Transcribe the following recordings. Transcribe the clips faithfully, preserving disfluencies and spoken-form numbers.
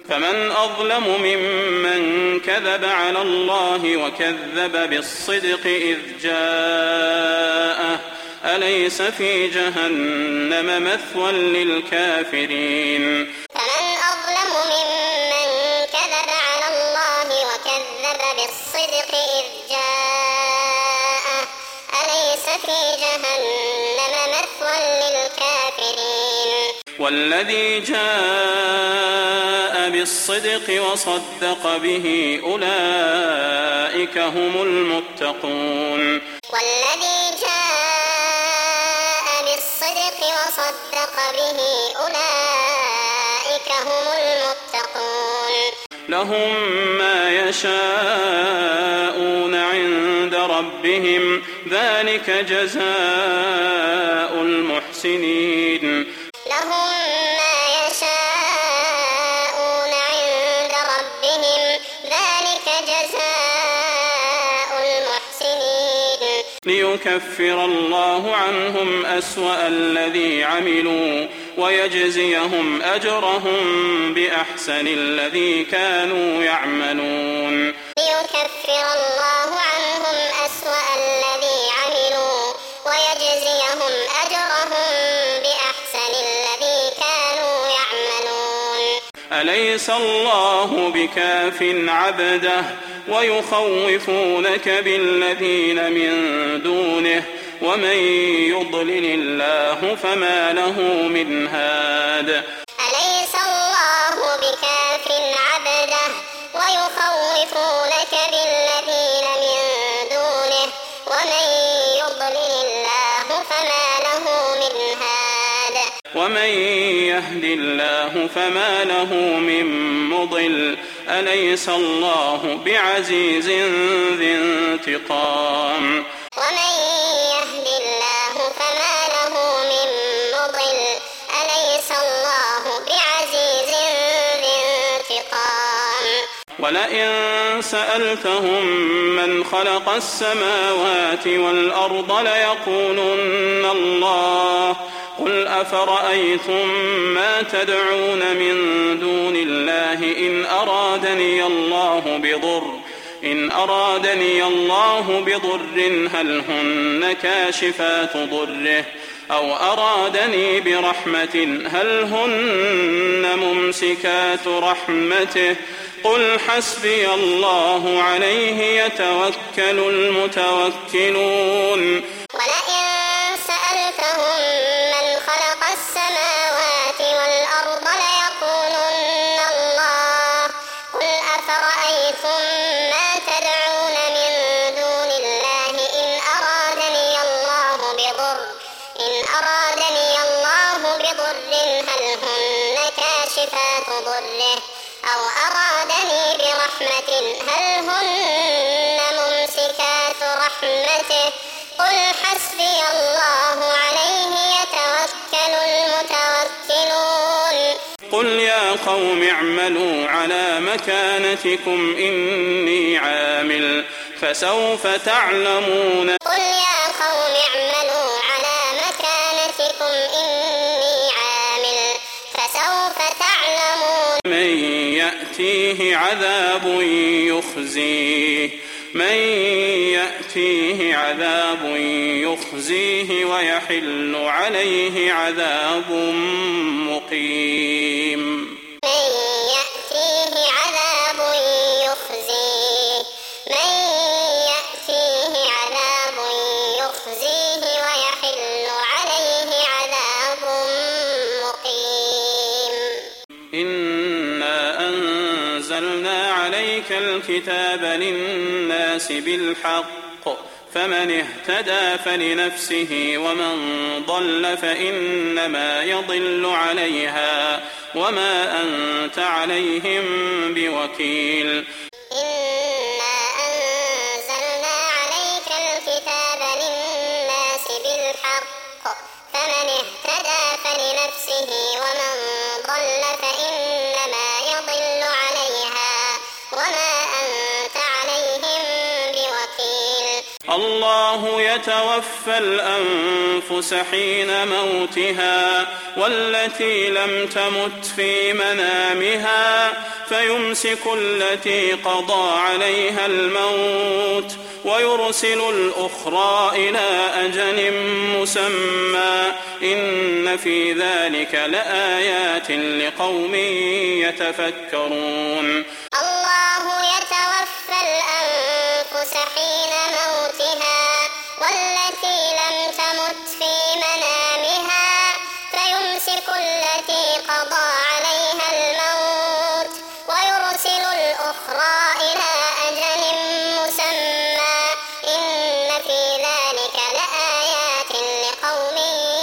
فمن أظلم ممن كذب على الله وكذب بالصدق إذ جاءه أليس في جهنم مثوى للكافرين فمن أظلم ممن كذب على الله وكذب بالصدق إذ جاءه أليس في جهنم مثوى للكافرين والذي جاء بالصدق وصدق به أولئك هم المتقون والذي جاء بالصدق وصدق به أولئك هم المتقون لهم ما يشاءون عند ربهم ذلك جزاء المحسنين لهم ما يشاءون عند ربهم ذلك جزاء المحسنين ليكفر الله عنهم أسوأ الذي عملوا ويجزيهم أجرهم بأحسن الذي كانوا يعملون ليكفر الله عنهم أسوأ الذي عملوا ويجزيهم أجرهم بأحسن الذي كانوا يعملون أليس الله بكاف عبده ويخوفونك بالذين من دونه ومن يضلل الله فما له من هاد أليس الله بكاف عبده ويخوفونك بالذين من دونه ومن يضلل الله فما له من هاد ومن يهد الله فما له من مضل أليس الله بعزيز ذي انتقام ومن يهد الله فما له من مضل أليس الله بعزيز ذي انتقام ولئن سألتهم من خلق السماوات والأرض ليقولن الله قل أفرأيتم ما تدعون من دون الله إن أرادني الله بضر إن أرادني الله بضر هل هن كاشفات ضره أو أرادني برحمة هل هن ممسكات رحمته قل حسبي الله عليه يتوكل المتوكلون ولئن سألتهم من خلق السماوات والأرض ليقولن الله قل أفرأيتم ما تدعون من دون الله إن أرادني الله بضر إن أرادني الله بضر هل هن كاشفات ضره أو أرادني برحمة هل هن ممسكات رحمته قل حسبي الله عليه يتوكل المتوكلون قل يا قوم اعملوا على مكانتكم إني عامل فسوف تعلمون قل يا قوم اعملوا على مكانتكم إني عامل فسوف تعلمون من يأتيه عذاب يخزيه من يأتيه عذاب يخزيه ويحل عليه عذاب مقيم من يأتيه عذاب يخزيه من يأتيه عذاب يخزيه ويحل عليه عذاب مقيم إنا أنزلنا عليك الكتاب للناس بالحق فمن اهتدى فلنفسه ومن ضل فإنما يضل عليها وما أنت عليهم بوكيل إنا أنزلنا عليك الكتاب للناس بالحق فمن اهتدى فلنفسه ومن ضل فإنما يضل عليها وما أنت عليهم بوكيل الله يتوفى الأنفس حين موتها والتي لم تمت في منامها فيمسك التي قضى عليها الموت ويرسل الأخرى إلى أجل مسمى إن في ذلك لآيات لقوم يتفكرون. الله يتوفى الأنفس حين موتها والتي لم تمت في منامها فيمسك التي قضى عليها الموت ويرسل الأخرى إلى أجل مسمى إن في ذلك لآيات لقوم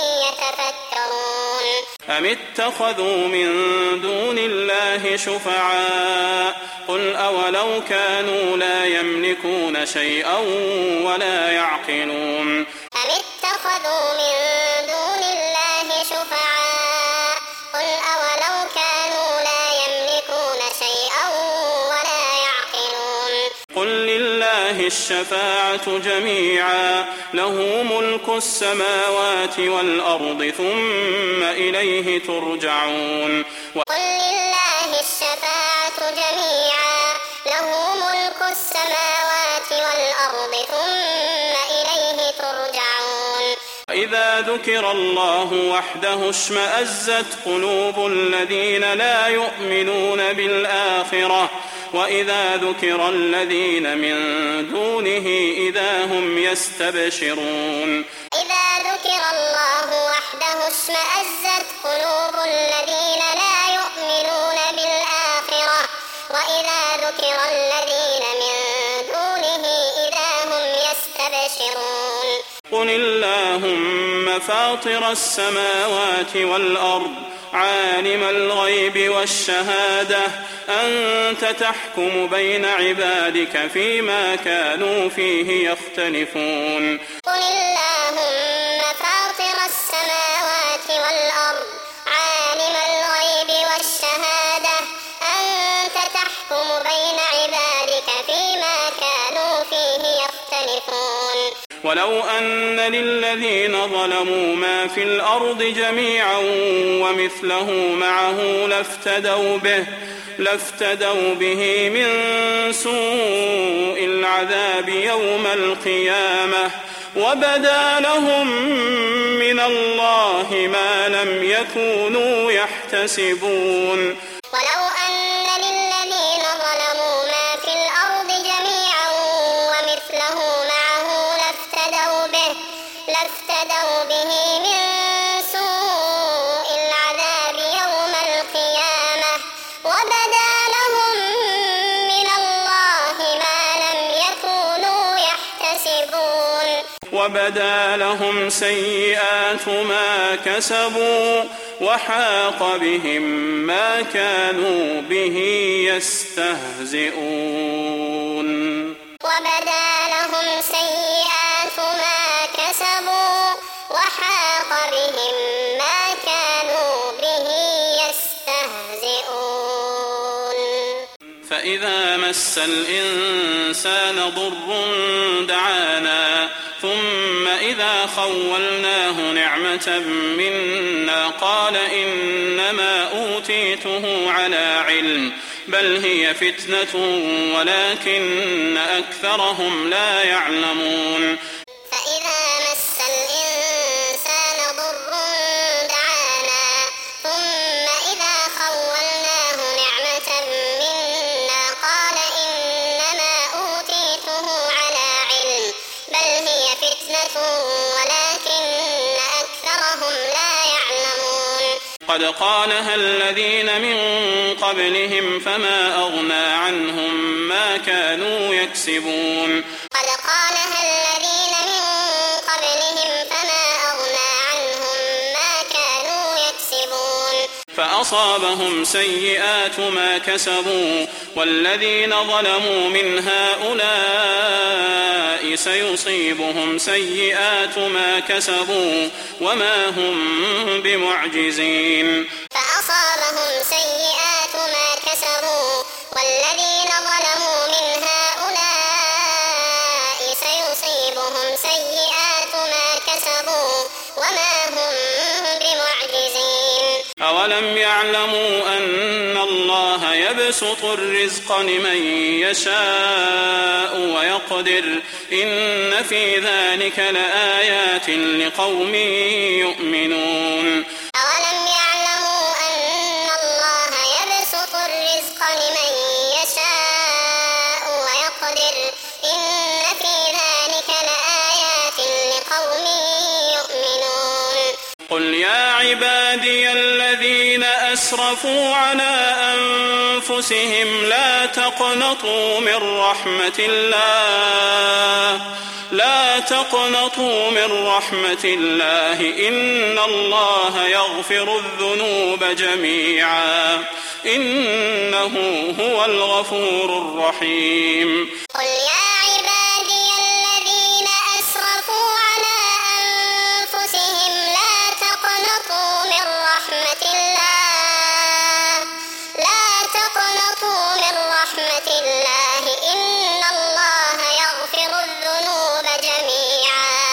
يتفكرون. أم اتخذوا من دون الله شفعاء قل أولو كانوا لا يملكون شيئا ولا يعقلون. أم اتخذوا من دون الله شفعاء قل أولو كانوا لا يملكون شيئا ولا يعقلون. قل لله الشفاعة جميعا له ملك السماوات والأرض ثم إليه ترجعون. قل لله الشفاعة جميعا له ملك السماوات والأرض ثم إليه ترجعون. إذا ذكر الله وحده اشمأزت قلوب الذين لا يؤمنون بالآخرة وإذا ذكر الذين من دونه إذا هم يستبشرون. إذا ذكر الله وحده اشمأزت قلوب الذين لا يؤمنون بالآخرة وإذا ذكر الذين من دونه إذا هم يستبشرون. قل اللهم فاطر السماوات والأرض عالم الغيب والشهادة أنت تحكم بين عبادك فيما كانوا فيه يختلفون. قل اللهم فاطر السماوات والأرض عالم الغيب والشهادة أنت تحكم بين عبادك فيما كانوا فيه يختلفون. ولو أن للذين ظلموا ما في الأرض جميعا ومثله معه لافتدوا به لافتدوا به من سوء العذاب يوم القيامة وبدا لهم من الله ما لم يكونوا يحتسبون. ولو أن للذين ظلموا ما في الأرض جميعا ومثله معه لافتدوا به لافتدوا به من سوء العذاب يوم القيامة وبدا لهم من الله ما لم يكونوا يحتسبون. وبدا لهم سيئات ما كسبوا وحاق بهم ما كانوا به يستهزئون. وبدا لهم سيئات ما كسبوا وحاق بهم ما كانوا به يستهزئون. فإذا مس الإنسان ضر دعانا ثم إذا خولناه نعمة منا قال إنما أوتيته على علم بل هي فتنة ولكن أكثرهم لا يعلمون. فإذا مس الإنسان ضر دعانا ثم إذا خولناه نعمة منا قال إنما أوتيته على علم بل هي فتنة ولكن أكثرهم لا يعلمون. قد قالها الذين من قبلهم فما أغنى عنهم ما كانوا يكسبون. قد قالها الذين من قبلهم فما أغنى عنهم ما كانوا يكسبون. فأصابهم سيئات ما كسبوا والذين ظلموا من هؤلاء سيصيبهم سيئات ما كسبوا وما هم بمعجزين. فأصابهم سيئات ما كسبوا والذين ظلموا من هؤلاء سيصيبهم سيئات ما كسبوا وما هم بمعجزين. أولم يعلموا أن الله يبسط الرزق لمن يشاء ويقدر إن في ذلك لآيات لقوم يؤمنون. أولم يعلموا أن الله يبسط الرزق لمن يشاء ويقدر إن في ذلك لآيات لقوم يؤمنون. قل يا عبادي الذين أسرفوا على أنفسهم لا تقنطوا من رحمة الله لا تقنطوا من رحمة الله إن الله يغفر الذنوب جميعا إنه هو الغفور الرحيم. قل يا عبادي الذين أسرفوا على أنفسهم لا تقنطوا من رحمة الله لا تقنطوا من رحمة الله إن الله يغفر الذنوب جميعا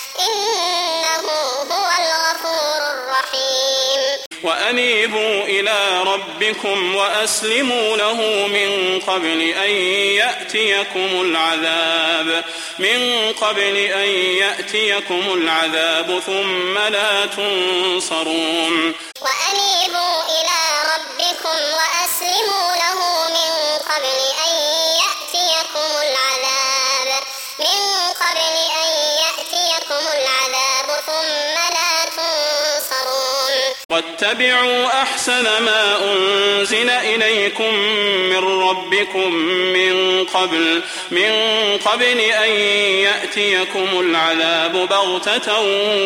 إنه هو الغفور الرحيم. وأنيبوا إلى ربكم وأسلموا له من قبل أن يأتيكم العذاب من قبل أن يأتيكم العذاب ثم لا تنصرون. وأنيبوا إلى ربكم وأسلموا له من قبل أن يأتيكم العذاب من قبل أن يأتيكم العذاب ثم لا تنصرون. واتبعوا أحسن ما أنزل إليكم من ربكم من قبل من قبل أن يأتيكم العذاب بغتة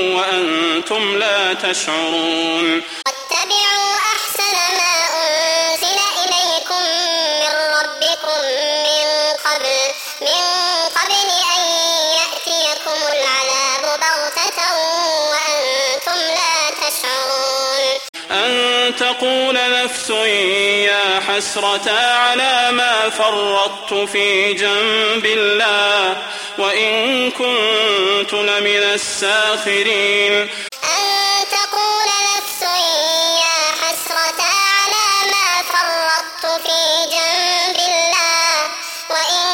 وأنتم لا تشعرون. واتبعوا أحسن ما أنزل إليكم من ربكم من قبل من قبل أن يأتيكم العذاب بغتة وأنتم لا تشعرون. أن تقول نفس يا حسرة على ما فرطت في جنب الله وإن كنت لمن الساخرين. أن تقول نفس يا حسرة على ما فرطت في جنب الله وإن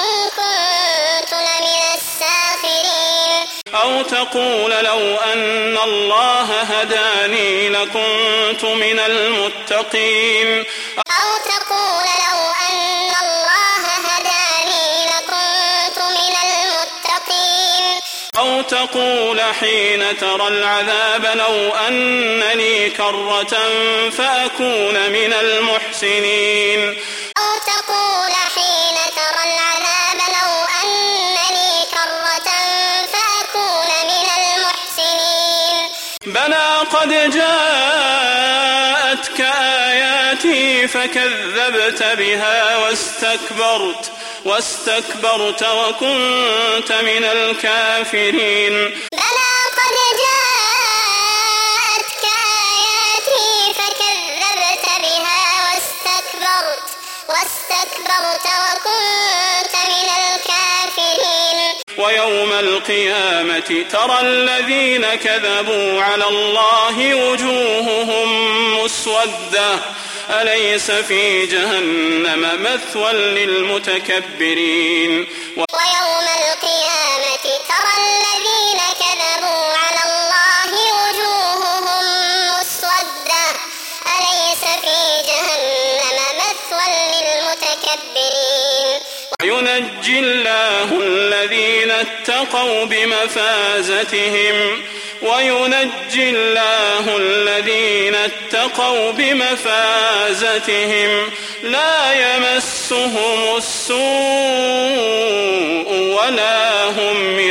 كنت لمن الساخرين. أو تقول لو أن الله هداني لكنت من المتقين. أو تقول لو أن الله هداني لكنت من المتقين. أو تقول حين ترى العذاب لو أن لي كرة فأكون من المحسنين. أو تقول حين ترى العذاب لو أن لي كرة فأكون من المحسنين. بلى قد جاءتك آياتي فكذبت بها واستكبرت واستكبرت وكنت من الكافرين. بلى قد جاءتك آياتي فكذبت بها واستكبرت واستكبرت وكنت من الكافرين. ويوم القيامة ترى الذين كذبوا على الله وجوههم مسودة أليس في جهنم مثوى للمتكبرين. ويوم القيامة ترى الذين كذبوا على الله وجوههم مسودة أليس في جهنم مثوى للمتكبرين. وينجي الله الذين اتقوا بمفازتهم وينجي الله الذين اتقوا بمفازتهم لا يمسهم السوء ولا هم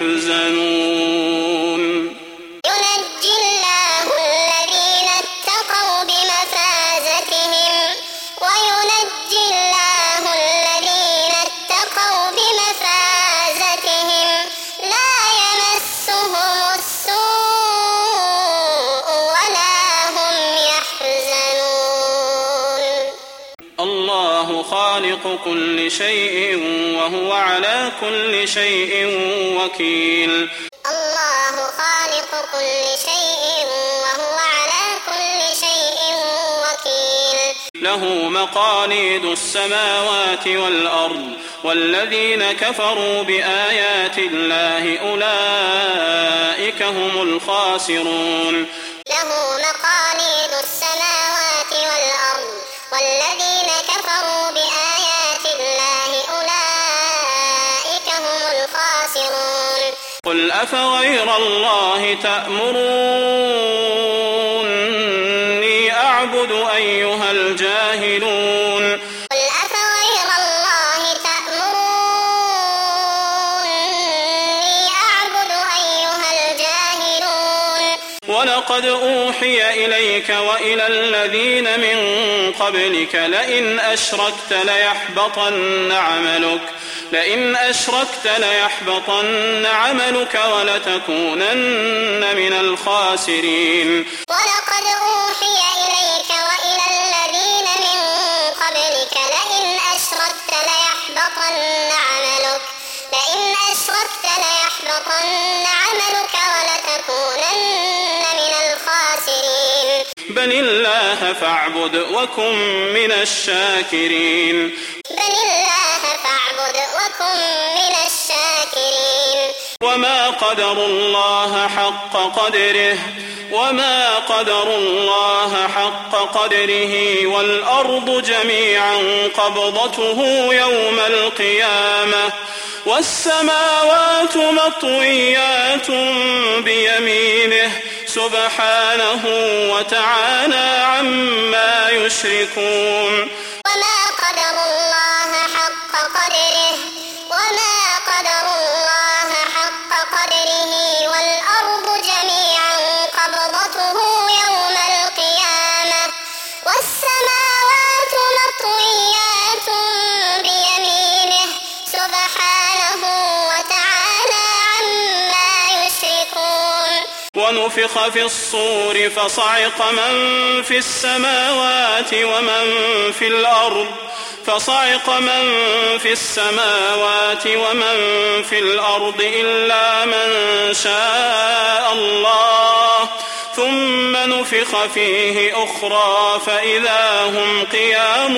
يحزنون. ينجي الله الذين اتقوا بمفازتهم وينجي الله الذين اتقوا بمفازتهم لا يمسهم السوء ولا هم يحزنون. الله خالق كل شيء وهو على كل شيء وكيل. الله خالق كل شيء وهو على كل شيء وكيل. له له مقاليد السماوات والأرض والذين كفروا بآيات الله أولئك هم الخاسرون. له مقاليد السماوات والأرض والذين كفروا بآيات الله أولئك هم الخاسرون. قل أفغير الله تأمروني أعبد أيها الجاهلون. قل أفغير الله تأمروني أعبد أيها الجاهلون. ولقد أوحي إليك وإلى الذين من قبلك لئن أشركت ليحبطن عملك لئن أشركت ليحبطن عملك ولتكونن من الخاسرين. ولقد أوحي إليك وإلى الذين من قبلك لئن أشركت ليحبطن عملك لئن أشركت ليحبطن عملك ولتكونن من الخاسرين. بل الله فاعبد وكن من الشاكرين. بل الله فاعبد وكن من الشاكرين. وما قدروا الله حق قدره وما قدروا الله حق قدره والأرض جميعا قبضته يوم القيامة والسماوات مطويات بيمينه سبحانه وتعالى عما يشركون. وما قدروا الله حق قدره وما قدروا الله حق قدره والأرض جميعا قبضته يوم القيامة والسماوات مطويات بيمينه سبحانه وتعالى عما يشركون. ونفخ في الصور فصعق من في السماوات ومن في الأرض فصعق من في السماوات ومن في الأرض إلا من شاء الله ثم نفخ فيه أخرى فإذا هم قيام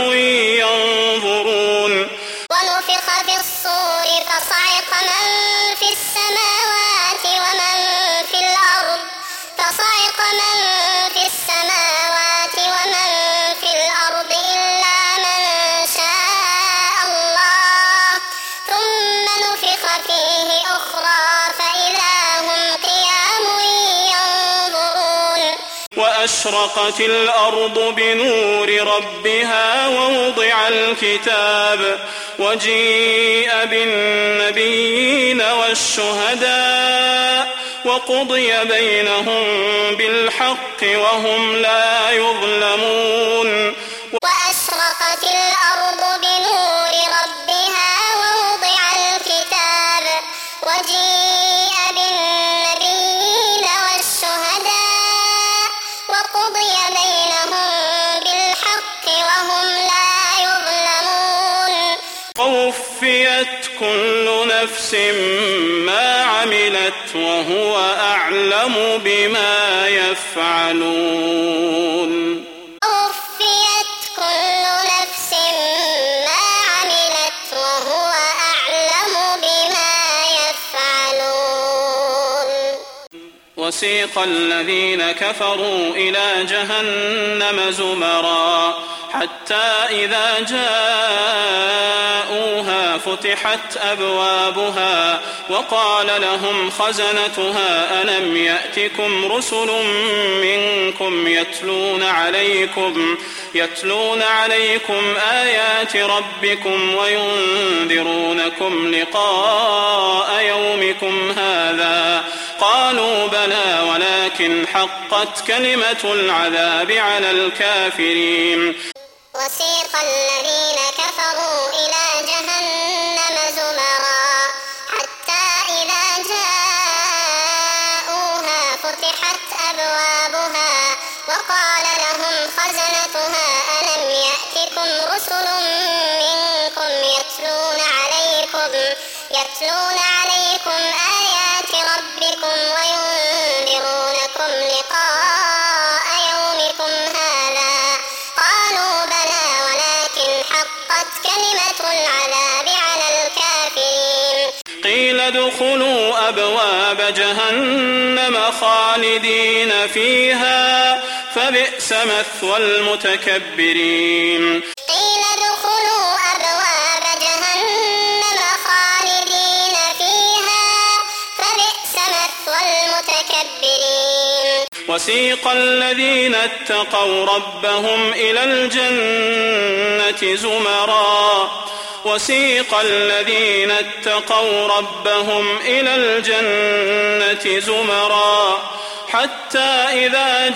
ينظرون. ونفخ في الصور فصعق من في السماوات ومن في الأرض فصعق من في السماوات ومن في الأرض إلا من شاء الله ثم نفخ فيه أخرى فإذا هم قيام ينظرون. وأشرقت الأرض بنور ربها ووضع الكتاب وجيء بالنبيين والشهداء وقضي بينهم بالحق وهم لا يظلمون. وأشرقت الأرض بنور ربها ووضع الكتاب وجيء بالنبيين والشهداء وقضي بينهم بالحق وهم لا يظلمون. ووفيت كل نفس ما عملت وهو أعلم بما يفعلون. ووفيت كل نفس ما عملت وهو أعلم بما يفعلون. وسيق الذين كفروا إلى جهنم زمرا حتى إذا جاءوها فتحت أبوابها وقال لهم خزنتها ألم يأتكم رسل منكم يتلون عليكم يتلون عليكم آيات ربكم وينذرونكم لقاء يومكم هذا قالوا بلى ولكن حقت كلمة العذاب على الكافرين. وسيق الذين كفروا إلى جهنم زمرا حتى إذا جاءوها فتحت أبوابها وقال لهم خزنتها ألم يأتكم رسل منكم يتلون عليكم يتلون عليكم آيات ربكم وينذرونكم لقاء يومكم هذا قالوا بلى كلمة العذاب على الكافرين قيل ادخلوا أبواب جهنم خالدين فيها فبئس مثوى المتكبرين قيل ادخلوا أبواب جهنم خالدين فيها فبئس مثوى المتكبرين وسيق الذين اتقوا ربهم إلى الجنة زمرا وسيق الذين اتقوا ربهم إلى الجنة زمرا حتى إذا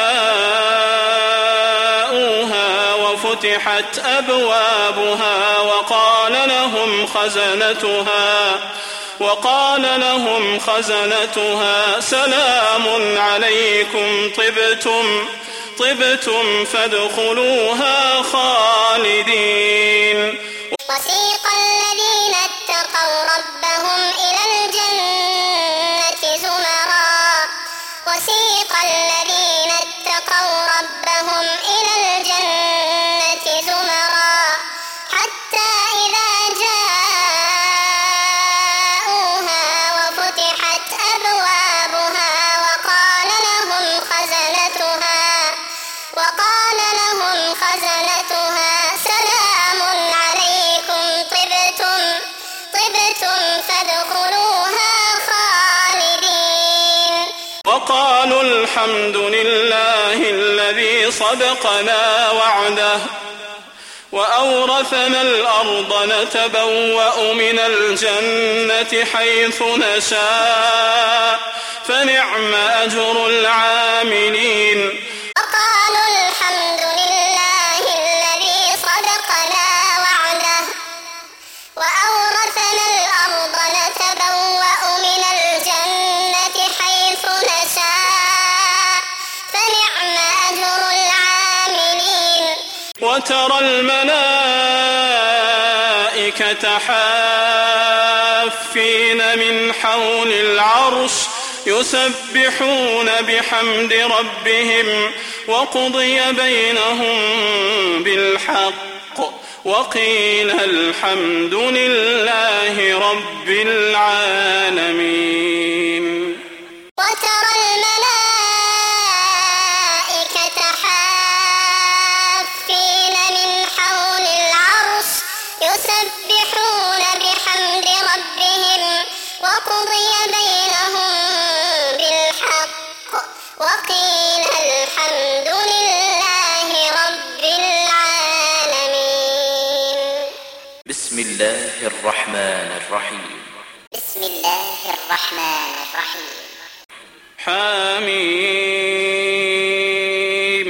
جاءوها وفتحت أبوابها وقال لهم خزنتها وقال لهم خزنتها سلام عليكم طبتم طبتم فادخلوها خالدين وسيق الذين اتقوا ربهم إلى الجنة زمرا وسيق الذين اتقوا ربهم إلى الجنة زمرا حتى إذا جاءوها وفتحت أبوابها وقال لهم خزنتها وقال لهم خزنتها سلام عليكم طبتم طبتم فادخلوها خالدين وقالوا الحمد لله الذي صدقنا وعده وأورثنا الأرض نتبوأ من الجنة حيث نشاء فنعم أجر العاملين وقالوا الحمد لله الذي صدقنا وعده وأورثنا الأرض نتبوأ من الجنة حيث نشاء فنعم أجر العاملين وترى الملائكة حافين من حول العرش يسبحون بحمد ربهم وقضي بينهم بالحق وقيل الحمد لله رب العالمين وترى الملائكة حافين من حول العرش يسبحون بحمد ربهم وقضي بينهم بالحق وقيل الحمد لله رب العالمين بسم الله الرحمن الرحيم بسم الله الرحمن الرحيم حميم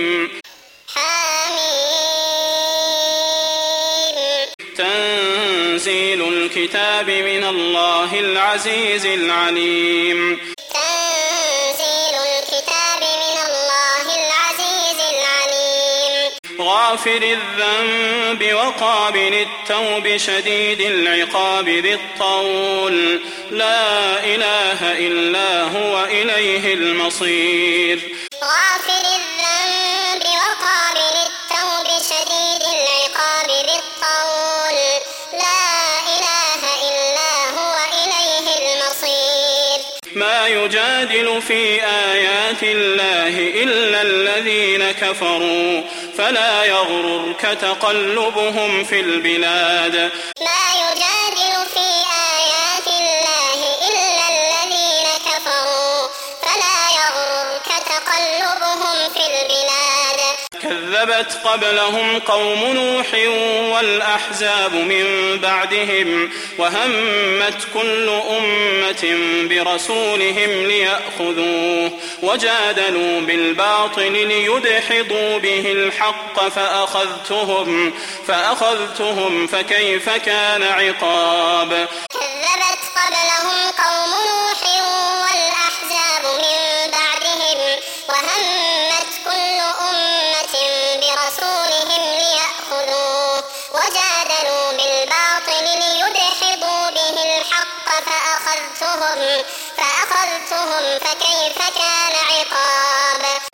حميم تنزيل الكتاب من الله العزيز العليم تنزيل الكتاب من الله العزيز العليم غافر الذنب وقابل التوب شديد العقاب ذي الطول لا إله إلا هو إليه المصير غافر الذنب وقابل التوب شديد العقاب ذي الطول لا إله إلا هو إليه المصير ما يجادل في آيات الله إلا الذين كفروا فلا يغررك تقلبهم في البلاد ما يجادل في آيات الله إلا الذين كفروا فلا يغررك تقلبهم في البلاد كذبت قبلهم قوم نوح والأحزاب من بعدهم وهمت كل أمة برسولهم ليأخذوه وجادلوا بالباطل ليدحضوا به الحق فأخذتهم فأخذتهم فكيف كان عقاب كذبت قبلهم قوم نوح والأحزاب من بعدهم وهمت كل أمة برسولهم ليأخذوه وجادلوا بالباطل ليدحضوا به الحق فأخذتهم فأخذتهم فكيف كان عقاب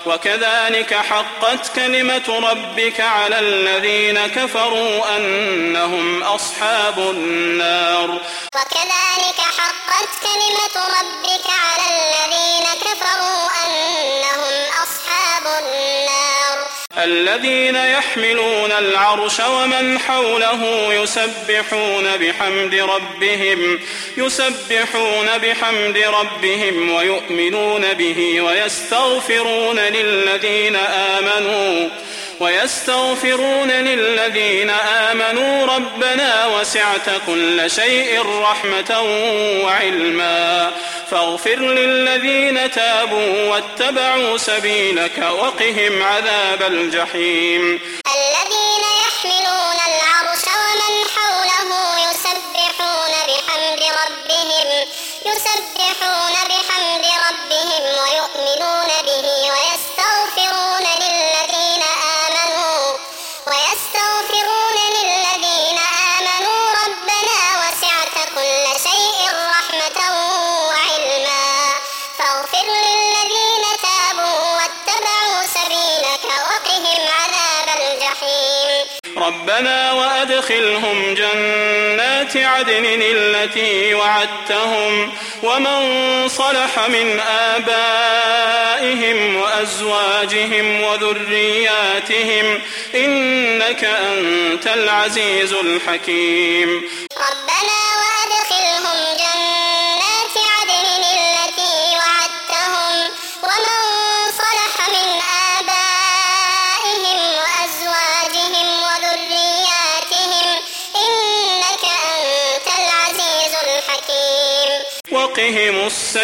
وكذلك حقت كلمة ربك على الذين كفروا أنهم أصحاب النار وكذلك حقت كلمة ربك على الذين كفروا أنهم أصحاب النار الذين يحملون العرش ومن حوله يسبحون بحمد ربهم يسبحون بحمد ربهم ويؤمنون به ويستغفرون للذين آمنوا ويستغفرون للذين آمنوا ربنا وسعت كل شيء رحمة وعلما فاغفر للذين تابوا واتبعوا سبيلك وقهم عذاب الجحيم الذين يحملون العرش ومن حوله يسبحون بحمد ربهم يسبحون بحمد ربهم ويؤمنون به ويستغفرون للذين آمنوا ويستغفرون للذين آمنوا ربنا وسعت كل شيء رحمة وعلما فاغفر للذين تابوا واتبعوا سبيلك وقهم عذاب الجحيم ربنا وأدخلهم جنات عدن التي وعدتهم ومن صلح من آبائهم وأزواجهم وذرياتهم إنك أنت العزيز الحكيم ربنا وأدخلهم جنات عدن التي وعدتهم ومن صلح من آبائهم وأزواجهم وذرياتهم إنك أنت العزيز الحكيم وقهم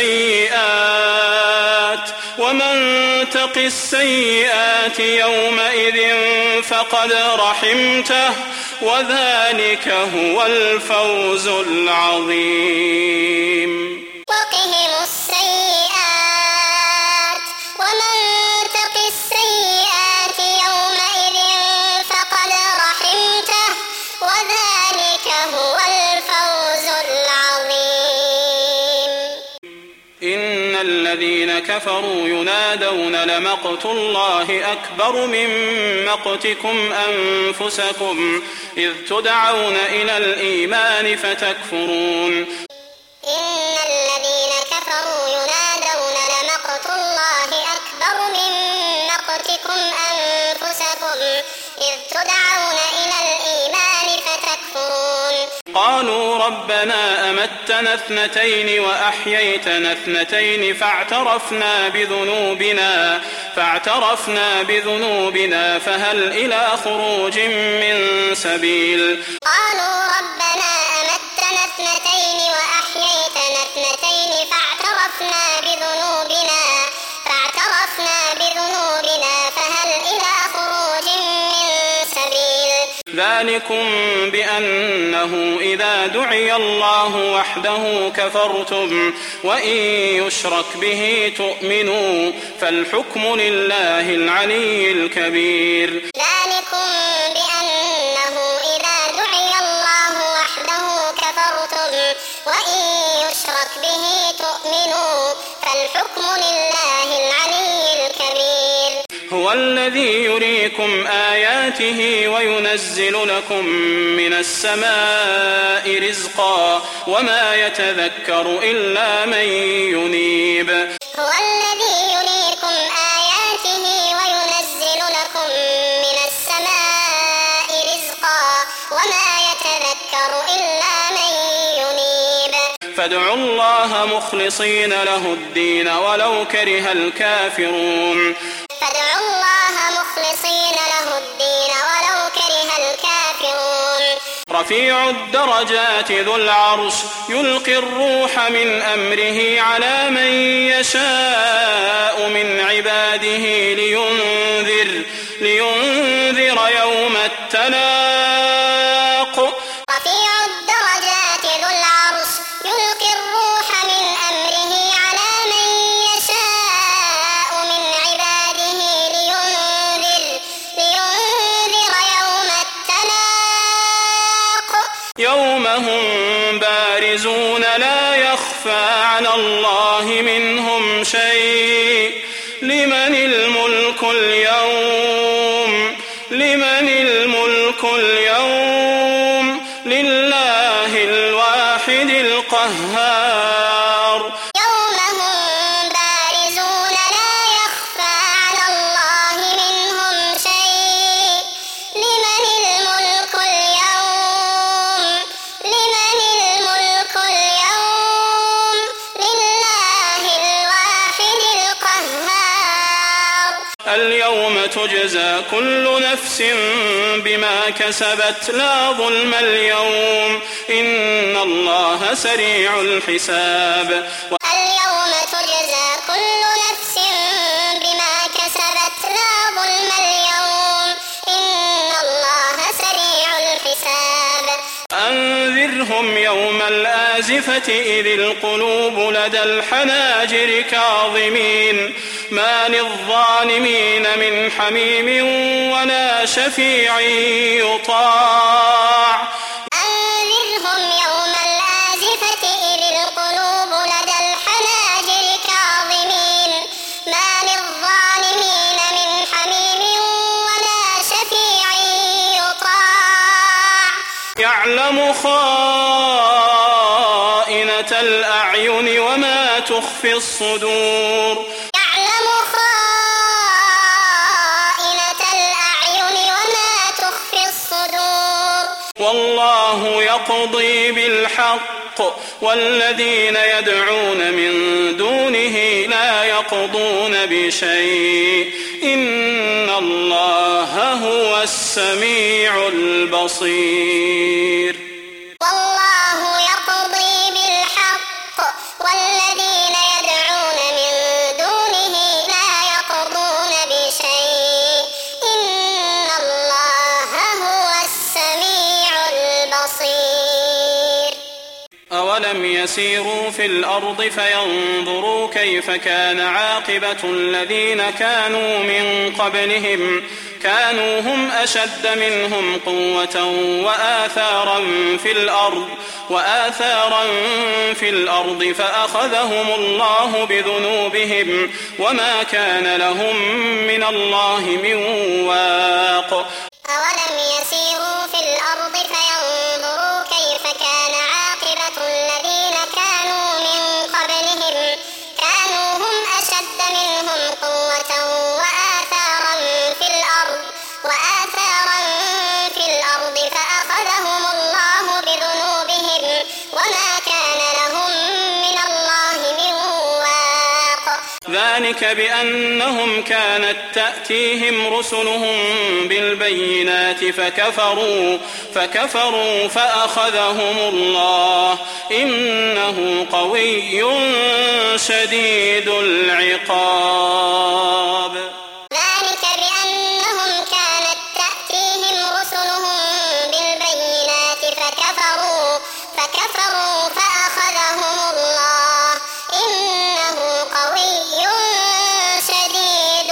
السيئات ومن تق السيئات يومئذ فقد رحمته وذلك هو الفوز العظيم وقهم السيئات ومن تق السيئات يومئذ فقد رحمته وذلك هو الفوز العظيم إن الذين كفروا ينادون لمقت الله أكبر من مقتكم أنفسكم إذ تدعون إلى الإيمان فتكفرون إن الذين كفروا ينادون لمقت الله أكبر من مقتكم أنفسكم إذ تدعون إلى الإيمان فتكفرون قالوا ربنا أمتنا اثنتين وأحييتنا اثنتين فاعترفنا بذنوبنا فاعترفنا بذنوبنا فهل إلى خروج من سبيل قالوا ربنا أمتنا اثنتين وأحييتنا اثنتين فاعترفنا بذنوبنا فاعترفنا بذنوبنا فهل إلى خروج من سبيل ذلكم بأنه إذا دعي الله وحده كفرتم وإن يشرك به تؤمنوا فالحكم لله العلي الكبير ذلكم بأنه إذا دعي الله وحده كفرتم وإن يشرك به تؤمنوا فالحكم لله العلي الكبير هو الذي يريكم آياته وينزل لكم من السماء رزقا وما يتذكر إلا من ينيب هو الذي يريكم آياته وينزل لكم من السماء رزقا وما يتذكر إلا من ينيب فادعوا الله مخلصين له الدين ولو كره الكافرون فادعوا الله مخلصين له الدين ولو كره الكافرون رفيع الدرجات ذو العرش يلقي الروح من أمره على من يشاء من عباده لينذر لينذر يوم التلاق رفيع الدرجات ذو العرش يلقي الروح من أمره على من يشاء من عباده لينذر لينذر يوم التلاق يوم هم بارزون لا يخفى على الله منهم شيء لمن الملك اليوم لمن الملك اليوم لله الواحد القهار يوم هم بارزون لا يخفى على الله منهم شيء لمن الملك اليوم لمن الملك اليوم لله الواحد القهار اليوم تجزى كل نفس بما كسبت لا ظلم اليوم إن الله سريع الحساب. اليوم تجزى كل نفس بما كسبت لا ظلم اليوم إن الله سريع الحساب. أنذرهم يوم الآزفة إذ القلوب لدى الحناجر كاظمين ما للظالمين من حميم ولا شفيع يطاع. أنذرهم يوم الآزفة إذ القلوب لدى الحناجر كاظمين ما للظالمين من حميم ولا شفيع يطاع. يعلم خائنة الأعين وما تخفي الصدور. يعلم خائنة الأعين وما تخفي الصدور. والله يقضي بالحق والذين يدعون من دونه لا يقضون بشيء إن الله هو السميع البصير. والله يقضي بالحق والذين يدعون من دونه لا يقضون بشيء إن الله هو السميع البصير. أولم يسيروا في الأرض فينظروا كيف كان عاقبة الذين كانوا من قبلهم كانوا هم أشد منهم قوة وآثارا في الأرض وآثارا في الأرض فأخذهم الله بذنوبهم وما كان لهم من الله من واق. أولم يسيروا في الأرض فينظروا كيف كان عاقبة الذين كانوا من قبلهم كانوا هم أشد منهم قوة وآثارا في الأرض وآثارا في الأرض فأخذهم الله بذنوبهم وما كان لهم من الله من واق. ذلك بأنهم كانت تأتيهم رسلهم بالبينات فكفروا فكفروا فأخذهم الله إنه قوي شديد العقاب. ذلك بأنهم كانت تأتيهم رسلهم بالبينات فكفروا فكفروا فأخذهم الله إنه قوي شديد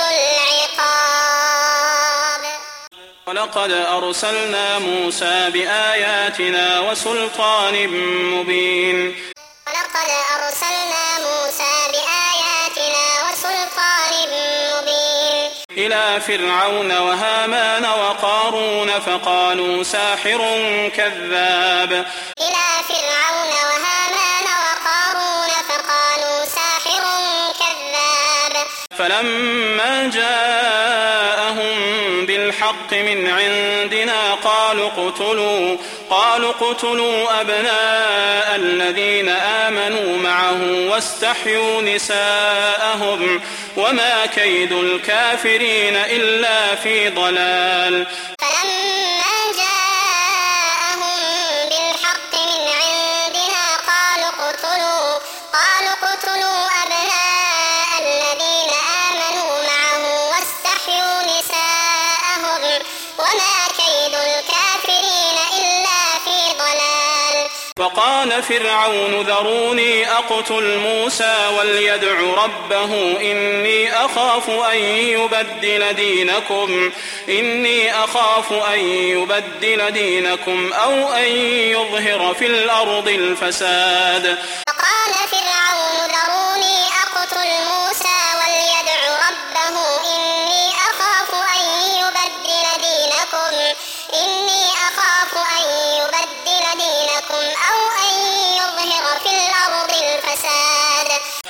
العقاب. ولقد أرسلنا موسى بآياتنا وسلطان مبين. ولقد أرسلنا موسى بآياتنا وسلطان مبين إلى فرعون وهامان وقارون فقالوا ساحر كذاب. إلى فرعون وهامان وقارون فقالوا ساحر كذاب. فلما جاءهم بالحق من عندنا قالوا اقتلوا قالوا اقتلوا أبناء الذين آمنوا معه واستحيوا نساءهم وما كيد الكافرين إلا في ضلال. فلما جاءهم بالحق من عندنا قالوا اقتلوا قالوا اقتلوا أبناء الذين آمنوا معه واستحيوا نساءهم وما كيد الكافرين إلا في ضلال. وقال فرعون ذروني أقتل موسى وليدع ربه إني أخاف أن يبدل دينكم إني أخاف أن يبدل دينكم أو أن يظهر في الأرض الفساد. وقال فرعون ذروني أقتل موسى وليدع ربه إني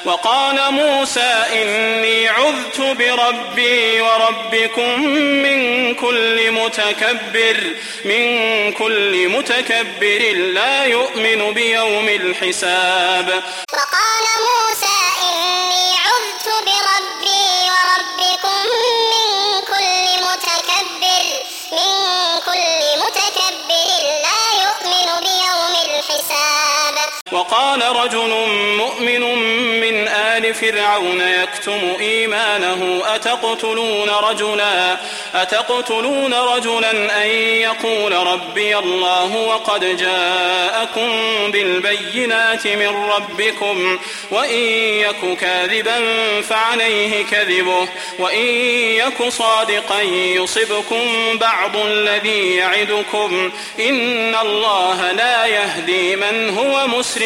وقال موسى إني عذت بربي وربكم من كل متكبر من كل متكبر لا يؤمن بيوم الحساب. وقال موسى إني عذت بربي وربكم من كل متكبر من كل متكبر لا يؤمن بيوم الحساب. وقال رجل مؤمن من آل فرعون يكتم إيمانه أتقتلون رجلا أتقتلون رجلا أن يقول ربي الله وقد جاءكم بالبينات من ربكم وإن يك كاذبا فعليه كذبه وإن يك صادقا يصبكم بعض الذي يعدكم إن الله لا يهدي من هو مسرف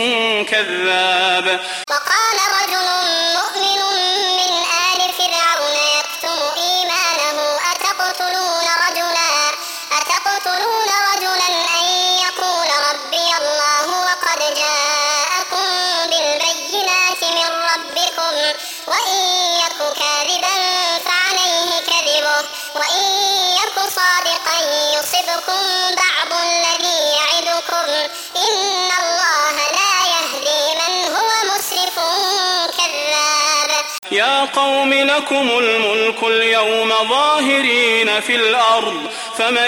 كذاب. وقال رجل مؤمن من آل فرعون يكتم إيمانه أتقتلون رجلا أتقتلون رجلا أن يقول ربي الله وقد جاءكم بالبينات من ربكم وإن يك كاذبا فعليه كذبه وإن يك صادقا يصبكم بعض الذي يعدكم إن الله لا يهدي من هو مسرف كذاب. يا قوم لكم الملك اليوم ظاهرين في الأرض فمن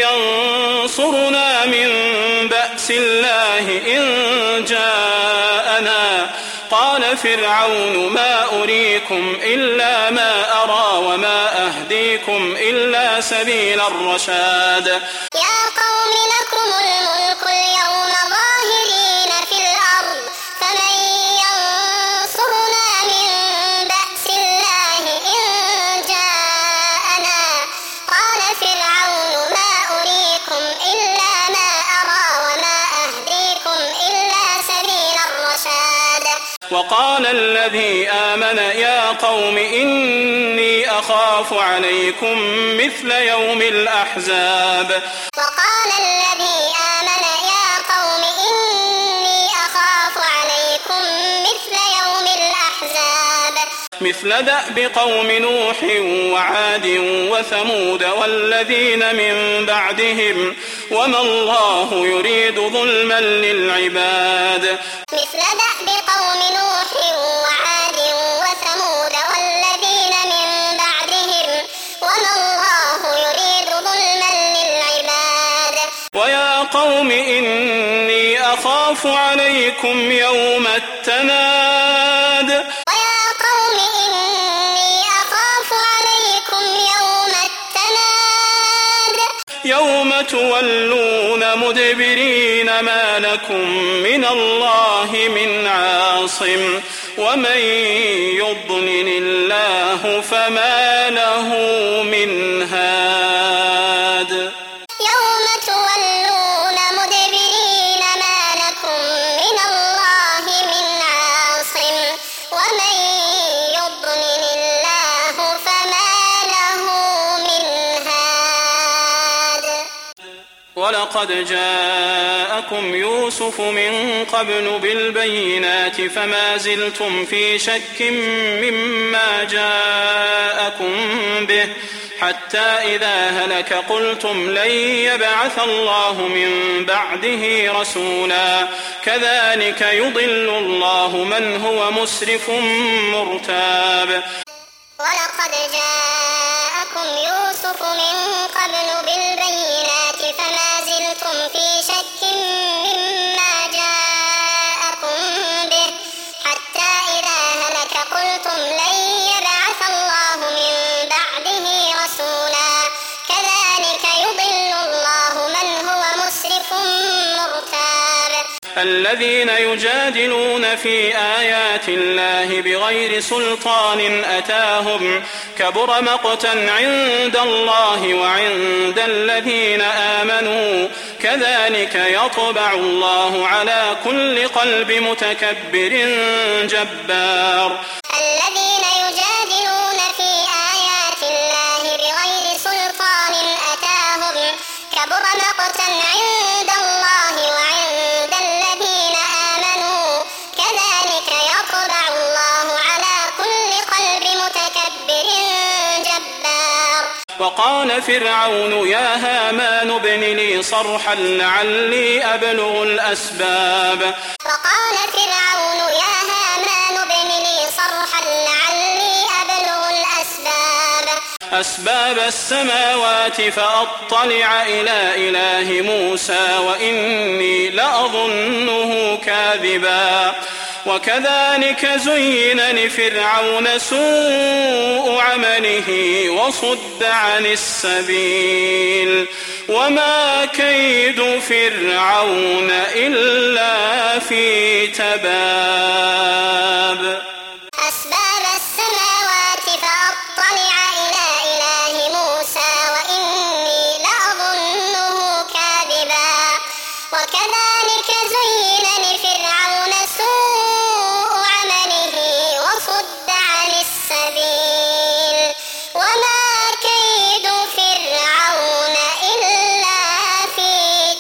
ينصرنا من بأس الله إن جاءنا. قال فرعون ما أريكم إلا ما أرى وما أهديكم إلا سبيل الرشاد. يا قوم لكم الملك اليوم ظاهرين في الأرض فمن ينصرنا من بأس الله إن جاءنا. قال فرعون ما أريكم إلا ما أرى وما أهديكم إلا سبيل الرشاد. وقال الذي آمن يا قوم إني أخاف عليكم مثل يوم الأحزاب. وقال الذي آمن يا قوم إني أخاف عليكم مثل يوم الأحزاب. مثل دأب قوم نوح وعاد وثمود والذين من بعدهم وما الله يريد ظلما للعباد. مثل دأب قوم نوح وعاد وثمود والذين من بعدهم وما الله يريد ظلما للعباد. ويا قوم إني أخاف عليكم يوم التناد. ويا قوم إني أخاف عليكم يوم التناد. يوم تولون مدبرين ما لكم من الله من عاصم ومن يضلل الله فما له من هاد. يوم تولون مدبرين ما لكم من الله من عاصم ومن يضلل الله فما له من هاد. ولقد جاءكم يوسف من قبل بالبينات فما زلتم في شك مما جاءكم به حتى إذا هلك قلتم لن يبعث الله من بعده رسولا كذلك يضل الله من هو مسرف مرتاب. ولقد جاءكم يوسف من قبل بالبينات فما زلتم في شك مما جاءكم به حتى إذا هلك قلتم لن يبعث الله من بعده رسولا كذلك يضل الله من هو مسرف مرتاب. الذين يجادلون في آيات الله بغير سلطان أتاهم كبر مقتا عند الله وعند الذين آمنوا كذلك يطبع الله على كل قلب متكبر جبار. الذين يجادلون في آيات الله بغير سلطان أتاهم كبر مقتا عند الله وعند الذين آمنوا كذلك يطبع وقال فرعون يا هامان ابن لي صرحا لعلي أبلغ الأسباب وقال فرعون يا هامان ابن لي صرحا لعلي أبلغ الأسباب أسباب السماوات فأطلع إلى إله موسى وإني لأظنه كاذبا وكذلك زين لفرعون سوء عمله وصد عن السبيل وما كيد فرعون إلا في تباب أسباب السماوات فأطلع إلى إله موسى وإني لأظنه كاذبا وكذلك زين لفرعون سوء عمله وصد عن السبيل وما كيد فرعون إلا في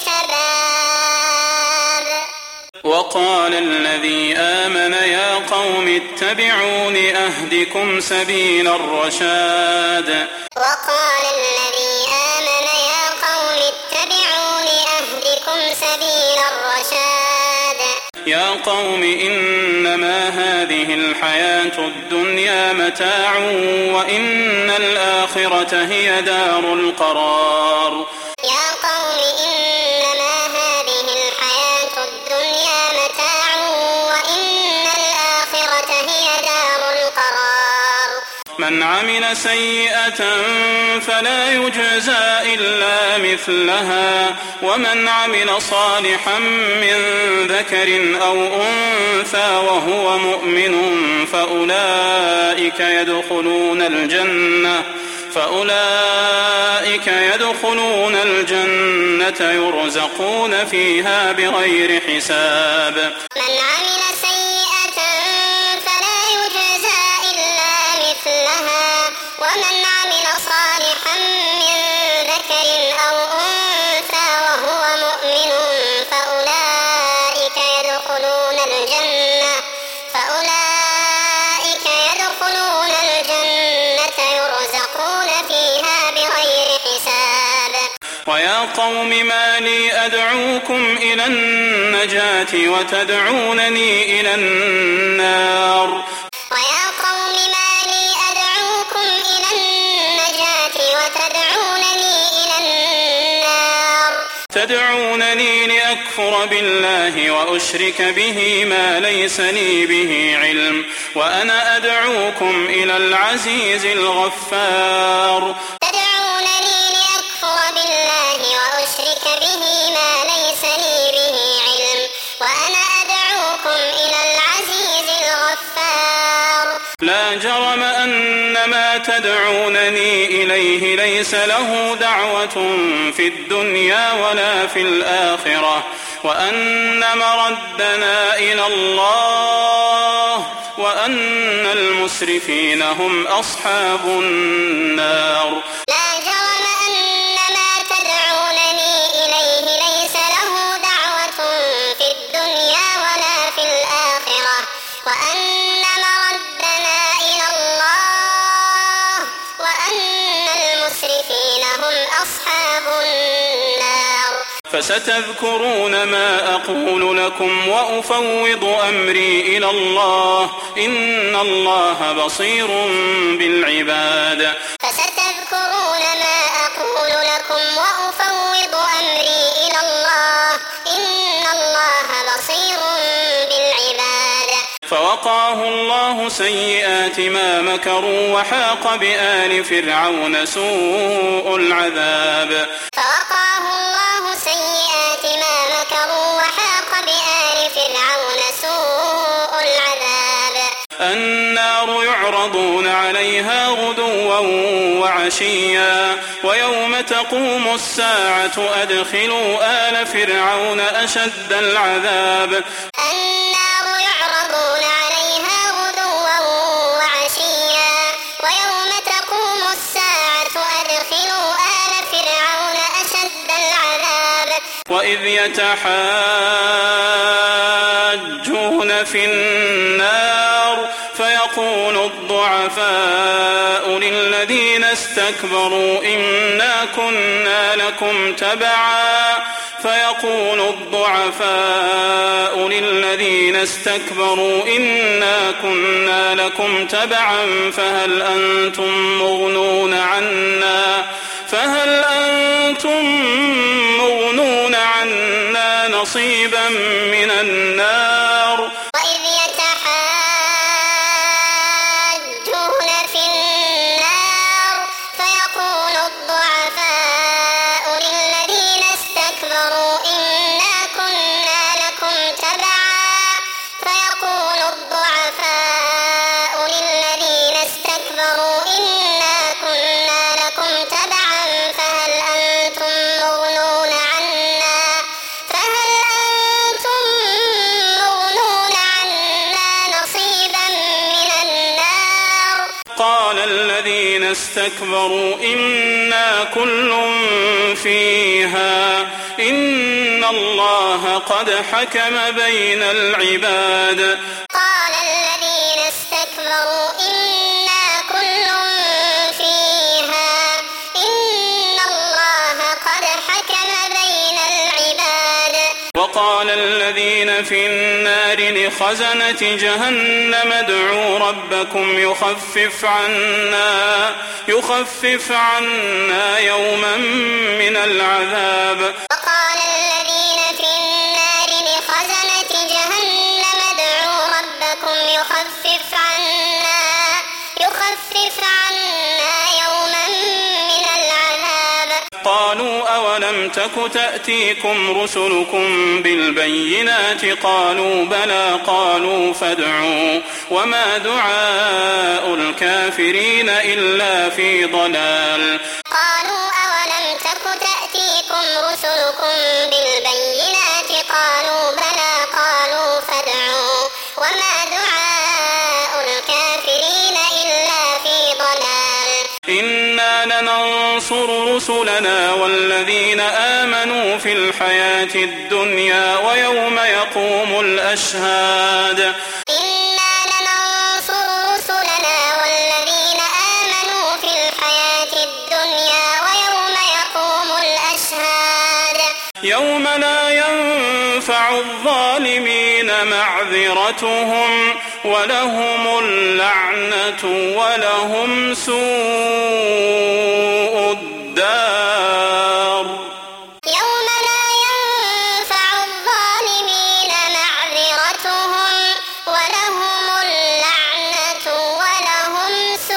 تباب وقال الذي آمن يا قوم اتبعون أهدكم سبيل الرشاد وقال الذي آمن يا قوم اتبعون أهدكم سبيل الرشاد يا قوم إنما هذه الحياة الدنيا متاع وإن الآخرة هي دار القرار يا قوم إنما هذه الحياة الدنيا متاع وإن الآخرة هي دار القرار من عمل سيئة فلا يجزى إلا مثلها ومن عمل صالحا من ذكر أو أنثى وهو مؤمن فأولئك يدخلون الجنة فأولئك يدخلون الجنة يرزقون فيها بغير حساب من عمل سيئة فلا يجزى إلا مثلها ومن عمل صالحا من ذكر أو أنثى وهو مؤمن فأولئك يدخلون الجنة فأولئك يدخلون الجنة يرزقون فيها بغير حساب ويا قوم ما لي أدعوكم إلى النجاة وتدعونني إلى النار ويا قوم ما لي أدعوكم إلى النجاة وتدعونني إلى النار تدعونني لأكفر بالله وأشرك به ما ليس لي به علم وأنا أدعوكم إلى العزيز الغفار تدعونني لأكفر بالله وأشرك به ما ليس لي به علم وأنا أدعوكم إلى العزيز الغفار لا جرم أن ما تدعونني إليه ليس له دعوة في الدنيا ولا في الآخرة وأن مردنا إلى الله وأن المسرفين هم أصحاب النار لا جرم أن ما تدعونني إليه ليس له دعوة في الدنيا ولا في الآخرة وأن مردنا إلى الله وأن المسرفين هم أصحاب النار فستذكرون ما أقول لكم وأفوض أمري إلى الله إن الله بصير بالعباد فستذكرون ما أقول لكم وأفوض أمري إلى الله إن الله بصير بالعباد فوقاه الله سيئات ما مكروا وحاق بآل فرعون سوء العذاب فوقاه الله سيئات ما مكروا وحاق بآل فرعون سوء العذاب النار يعرضون عليها غدوا وعشيا ويوم تقوم الساعة أدخلوا آل فرعون أشد العذاب النار يعرضون عليها غدوا وعشيا ويوم تقوم الساعة أدخلوا آل فرعون أشد العذاب وإذ يتحاجون في النار فيقول الضعفاء للذين استكبروا إنا كنا لكم تبعا فيقول الضعفاء للذين استكبروا إنا كنا لكم تبعا فهل أنتم مغنون عنا فهل أنتم مغنون عنا نصيبا من النار. وإذ يتحاجون في النار فيقول الضعفاء للذين استكبروا إنا كنا لكم تبعا فيقول الضعفاء للذين استكبروا إنا كنا لكم تبعا فهل أنتم مغنون عنا فهل أنتم مغنون عنا نصيبا من النار. قال الذين استكبروا إنا كل فيها إن الله قد حكم بين العباد. قال الذين استكبروا إنا كل فيها إن الله قد حكم بين العباد. وقال الذين في النار لخزنة جهنم ادعوا ربكم يخفف عنا يخفف عنا يوما من العذاب. وقال الذين في النار لخزنة جهنم ادعوا ربكم يخفف عنا يخفف عنا يوما من العذاب. قالوا أولم تك تأتيكم رسلكم بالبينات قالوا بلى قالوا فادعوا وما دعاء الكافرين إلا في ضلال. قالوا أولم تك تأتيكم رسلكم بالبينات قالوا بلى قالوا فادعوا وما دعاء الكافرين إلا في ضلال. إنا لننصر رسلنا والذين آمنوا في الحياة الدنيا ويوم يقوم الأشهاد. إنا لننصر رسلنا والذين آمنوا في الحياة الدنيا ويوم يقوم الأشهاد. يوم لا ينفع الظالمين معذرتهم ولهم اللعنة ولهم سوء الدار. يوم لا ينفع الظالمين معذرتهم ولهم اللعنة ولهم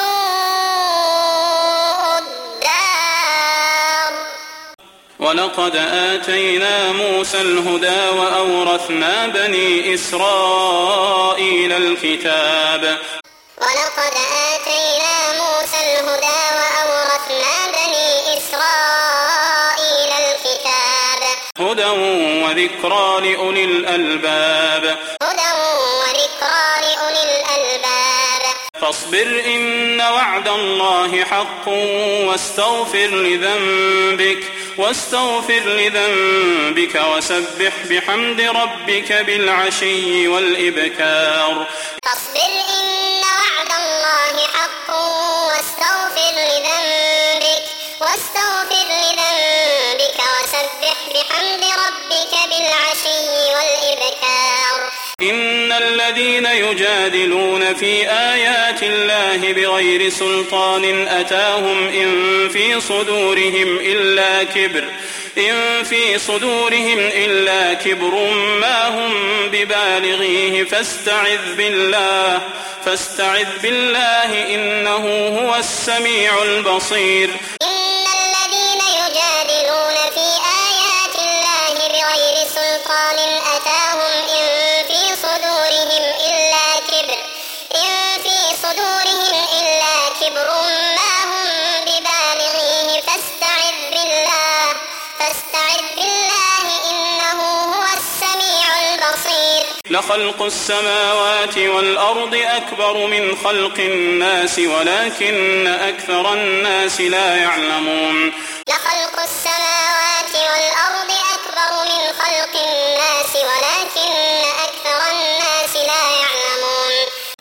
سوء الدار. ولقد آتينا موسى الهدى وأورثنا بني إسرائيل الكتاب. ولقد آتينا موسى الهدى وأورثنا بني إسرائيل الكتاب. هدى وذكرى لأولي الألباب. هدى وذكرى لأولي الألباب. فاصبر إن وعد الله حق واستغفر لذنبك واستغفر لذنبك وسبح بحمد ربك بالعشي والإبكار. فاصبر إن وعد الله حق واستغفر لذنبك واستغفر لذنبك وسبح بحمد ربك بالعشي والإبكار. إن الذين يجادلون في آيات الله بغير سلطان أتاهم إن في صدورهم إلا كبر إن في صدورهم إلا كبر ما هم ببالغيه فاستعذ بالله فاستعذ بالله إنه هو السميع البصير. إن الذين يجادلون في آيات الله بغير سلطان أتاهم إن في صدورهم إلا كبر إن في صدورهم إلا كبر ما هم ببالغيه فاستعذ بالله فاستعذ بالله إنه هو السميع البصير. لخلق السماوات والأرض أكبر من خلق الناس ولكن أكثر الناس لا يعلمون. لخلق السماوات والأرض أكبر من خلق الناس ولكن أكثر الناس لا يعلمون. وما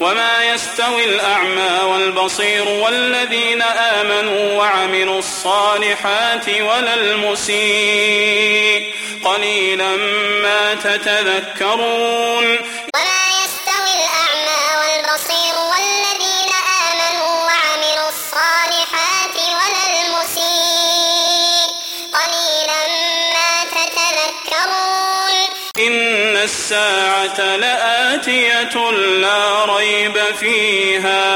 يستوي الأعمى والبصير والذين آمنوا وعملوا الصالحات ولا المسيء قليلا ما تتذكرون ولا يستوي الأعمى والبصير والذين آمنوا وعملوا الصالحات ولا المسيء قليلا ما تتذكرون إن الساعة لآتية لا ريب فيها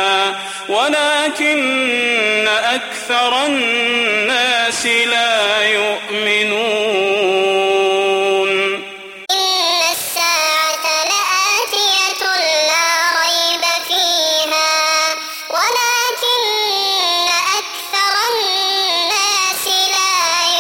ولكن أكثر الناس لا يؤمنون إن الساعة لآتية لا ريب فيها ولكن أكثر الناس لا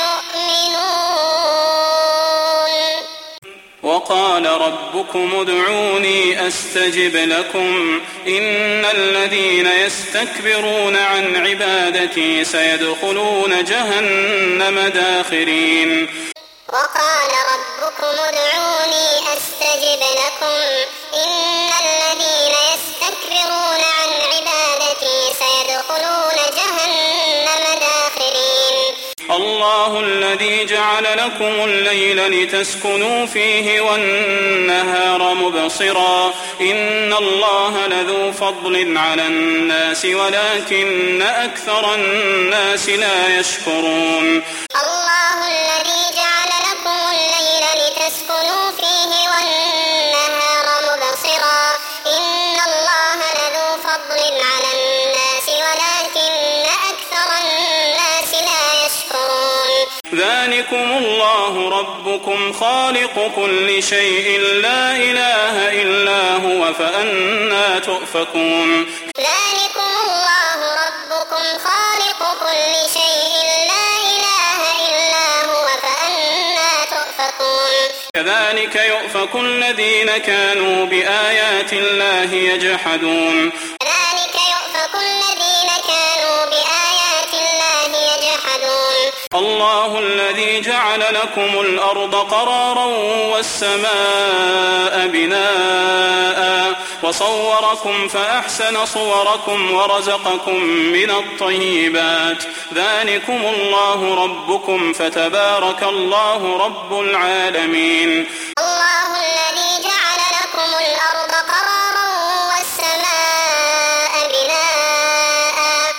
يؤمنون وقال ربكم ادعوني أستجب لكم إن الذين يستكبرون عن عبادتي سيدخلون جهنم داخرين وقال ربكم ادعوني أستجب لكم إن الذين يستكبرون عن عبادتي سيدخلون جهنم داخرين الله الذي جعل لكم الليل لتسكنوا فيه والنهار مبصرا إن الله لذو فضل على الناس ولكن أكثر الناس لا يشكرون الله الذي جعل لكم الليل لتسكنوا فيه والنهار مبصرا إن الله لذو فضل على الناس ولكن أكثر الناس لا يشكرون ذلكم الله ربكم خالق كل شيء لا إله إلا هو فأنى تؤفكون ذلكم الله ربكم خالق كل شيء لا إله إلا هو فأنى تؤفكون كذلك يؤفك الذين كانوا بآيات الله يجحدون كذلك يؤفك الذين كانوا بآيات الله يجحدون الله الذي جعل لكم الأرض قرارا والسماء بناء وصوركم فأحسن صوركم ورزقكم من الطيبات ذلكم الله ربكم فتبارك الله رب العالمين الله الذي جعل لكم الأرض قرارا والسماء بناء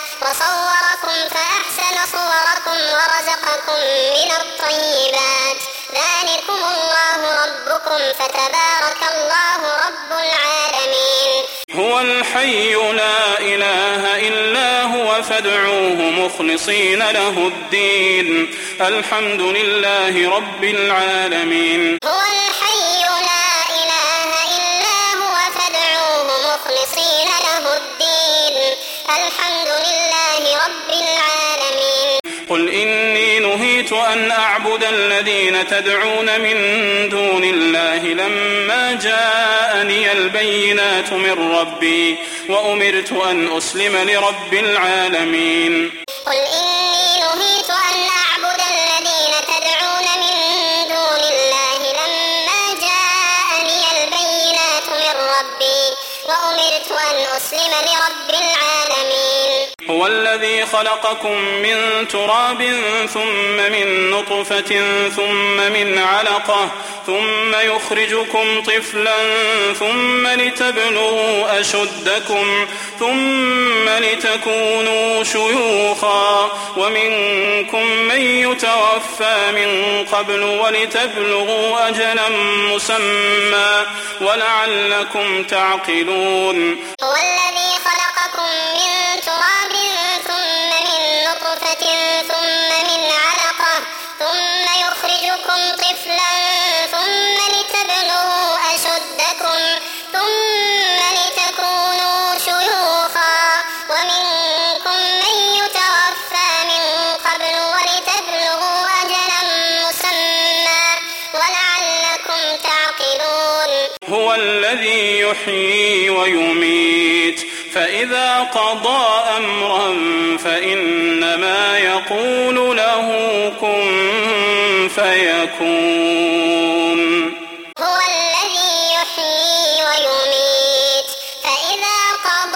وصوركم فأحسن صوركم ورزقكم من الطيبات ذلكم الله ربكم فتبارك الله رب العالمين هو الحي لا إله إلا هو فادعوه مخلصين له الدين الحمد لله رب العالمين هو الحي لا إله إلا هو فادعوه مخلصين له الدين الحمد لله رب العالمين قل إني نهيت أن أعبد الذين تدعون من دون الله لما جاءني البينات من ربي وأمرت أن أسلم لرب العالمين قل إني نهيت أن أعبد الذين تدعون من دون الله لما جاءني البينات من ربي وأمرت أن أسلم لرب العالمين هو الذي خلقكم من تراب ثم من نطفة ثم من علقة ثم يخرجكم طفلا ثم لتبلغوا أشدكم ثم لتكونوا شيوخا ومنكم من يتوفى من قبل ولتبلغوا أجلا مسمى ولعلكم تعقلون هو الذي خلقكم من تراب ثم من نطفة ثم من علقة ثم يخرجكم طفلا ثم لتبلغوا أشدكم ثم لتكونوا شيوخا ومنكم من يتوفى من قبل ولتبلغوا أجلا مسمى ولعلكم تعقلون هو الذي يحيي ويميت فإذا قضى أمرا فإنما يقول له كن فيكون هو الذي يحيي ويميت فإذا قضى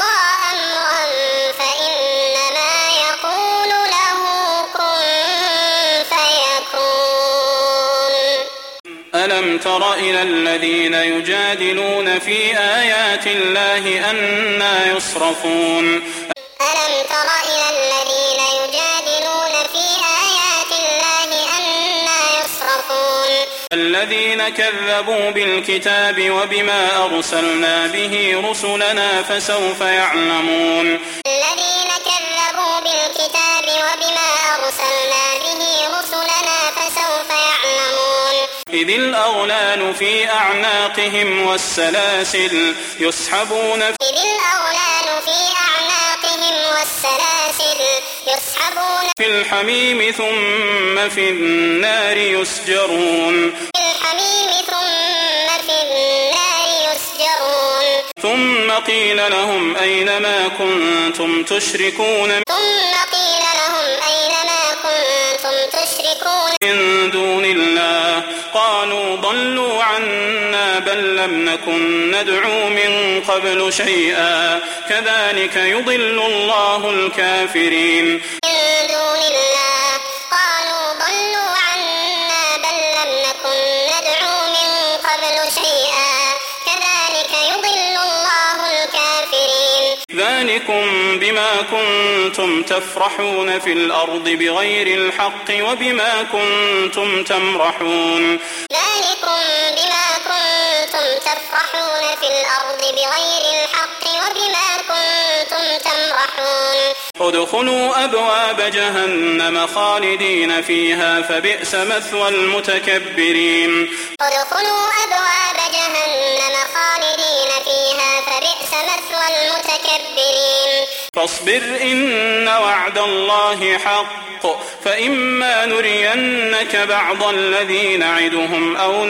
تر إلى الذين يجادلون في آيات الله أنى يصرفون ألم تر إلى الذين يجادلون في آيات الله أنى يصرفون الذين كذبوا بالكتاب وبما أرسلنا به رسلنا فسوف يعلمون الذين كذبوا بالكتاب وبما أرسلنا به رسلنا فسوف يعلمون إذ الأغلال في أعناقهم والسلاسل يسحبون إذ الأغلال في أعناقهم والسلاسل يسحبون في الحميم ثم في النار يسجرون في الحميم ثم في النار يسجرون ثم قيل لهم أين ما كنتم تشركون ثم قيل لهم أين ما كنتم تشركون من دون الله قالوا ضلوا عنا بل لم نكن ندعو من قبل شيئا كذلك يضل الله الكافرين من دون الله قالوا ضلوا عنا بل لم نكن ندعو من قبل شيئا كذلك يضل الله الكافرين ذلكم بما كنتم تفرحون في الأرض بغير الحق وبما كنتم تمرحون ذلكم بما كنتم تفرحون في الأرض بغير الحق وبما كنتم تمرحون ادخلوا أبواب جهنم خالدين فيها فبئس مثوى المتكبرين ادخلوا أبواب جهنم خالدين فيها فبئس مثوى المتكبرين فاصبر إن وعد الله حق فإما نرينك بعض الذي نعدهم أو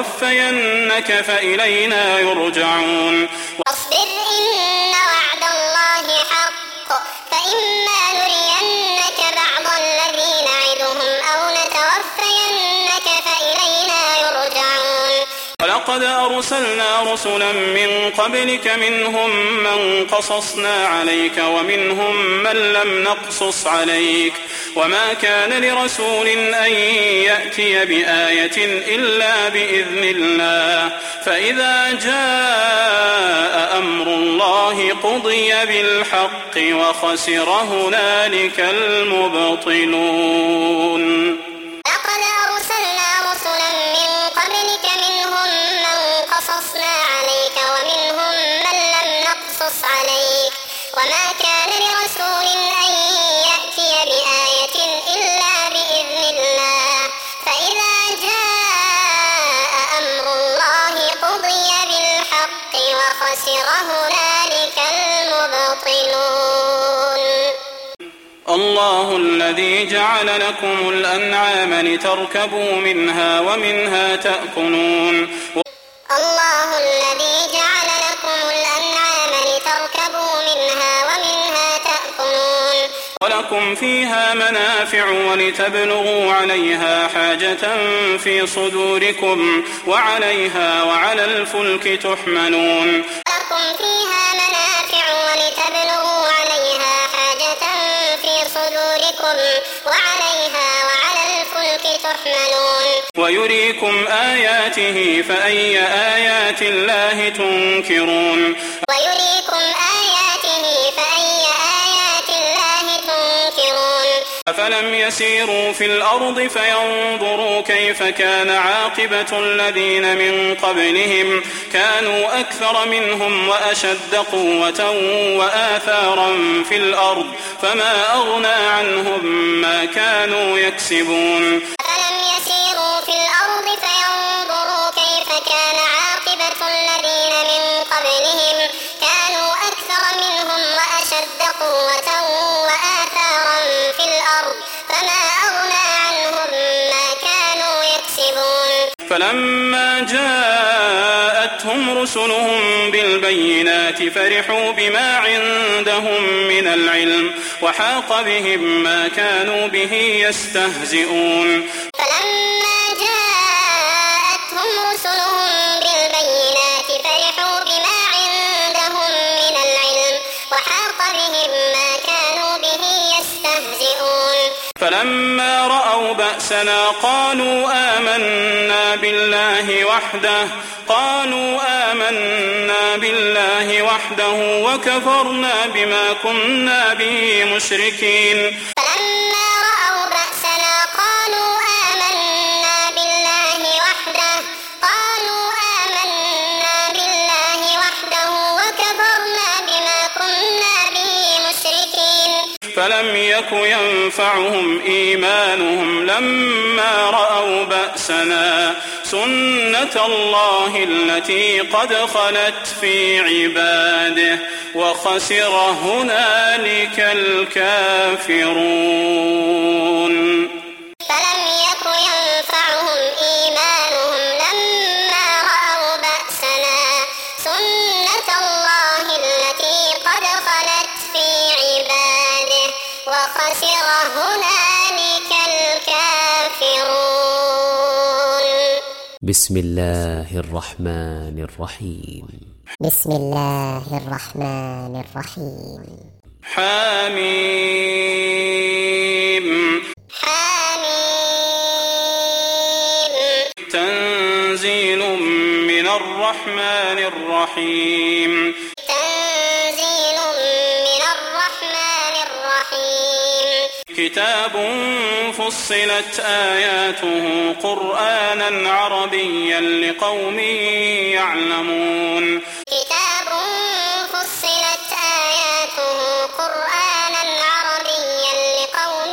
نتوفينك فإلينا يرجعون واصبر إن وعد الله حق فإما نرينك بعض الذي نعدهم أو نتوفينك فإلينا يرجعون ولقد أرسلنا رسلا من قبلك منهم من قصصنا عليك ومنهم من لم نقصص عليك وما كان لرسول أن يأتي بآية إلا بإذن الله فإذا جاء أمر الله قضي بالحق وخسر هنالك المبطلون لقد أرسلنا رسلا من قبلك منهم من قصصنا عليك ومنهم من لم نقصص عليك وما كان لرسول أن يأتي بآية إلا بإذن الله فإذا جاء أمر الله قضي بالحق وخسر هنالك المبطلون الله الذي جعل لكم الأنعام لتركبوا منها ومنها تأكلون الله الذي جعل لكم الأنعام لتركبوا منها ومنها تأكلون ولكم فيها منافع ولتبلغوا عليها حاجة في صدوركم وعليها وعلى الفلك تحملون لكم فيها منافع ولتبلغوا عليها حاجة في صدوركم وعليها وعلى الفلك تحملون ويريكم آياته فأي آيات الله تنكرون ويريكم آياته فأي آيات الله تنكرون أفلم يسيروا في الأرض فينظروا كيف كان عاقبة الذين من قبلهم كانوا أكثر منهم وأشد قوة وآثارا في الأرض فما أغنى عنهم ما كانوا يكسبون أفلم يسيروا في الأرض فينظروا كيف كان عاقبة الذين من قبلهم كانوا أكثر منهم وأشد قوة وآثارا في الأرض فما أغنى عنهم ما كانوا يكسبون فلما جاءتهم رسلهم بالبينات فرحوا بما عندهم من العلم وحاق بهم ما كانوا به يستهزئون فلما جاءتهم رسلهم بالبينات فرحوا بما عندهم من العلم وحاق بهم ما كانوا به يستهزئون فلما رأوا بأسنا قالوا آمنا بالله وحده قالوا آمنا بالله وحده وكفرنا بما كنا به مشركين فلما رأوا بأسنا قالوا آمنا بالله وحده قالوا آمنا بالله وحده وكفرنا بما كنا به مشركين فلم يك ينفعهم إيمانهم لما رأوا بأسنا سنة الله التي قد خلت في عباده وخسر هنالك الكافرون فلم يك ينفعهم إيمانهم لما رأوا بأسنا سنة الله التي قد خلت في عباده وخسر هنالك الكافرون. بسم الله الرحمن الرحيم. بسم الله الرحمن الرحيم. حميم حميم تنزيل من الرحمن الرحيم تنزيل من الرحمن الرحيم كتاب فصلت آياته قرآنا عربيا لقوم يعلمون كتاب فصلت آياته قرآنا عربيا لقوم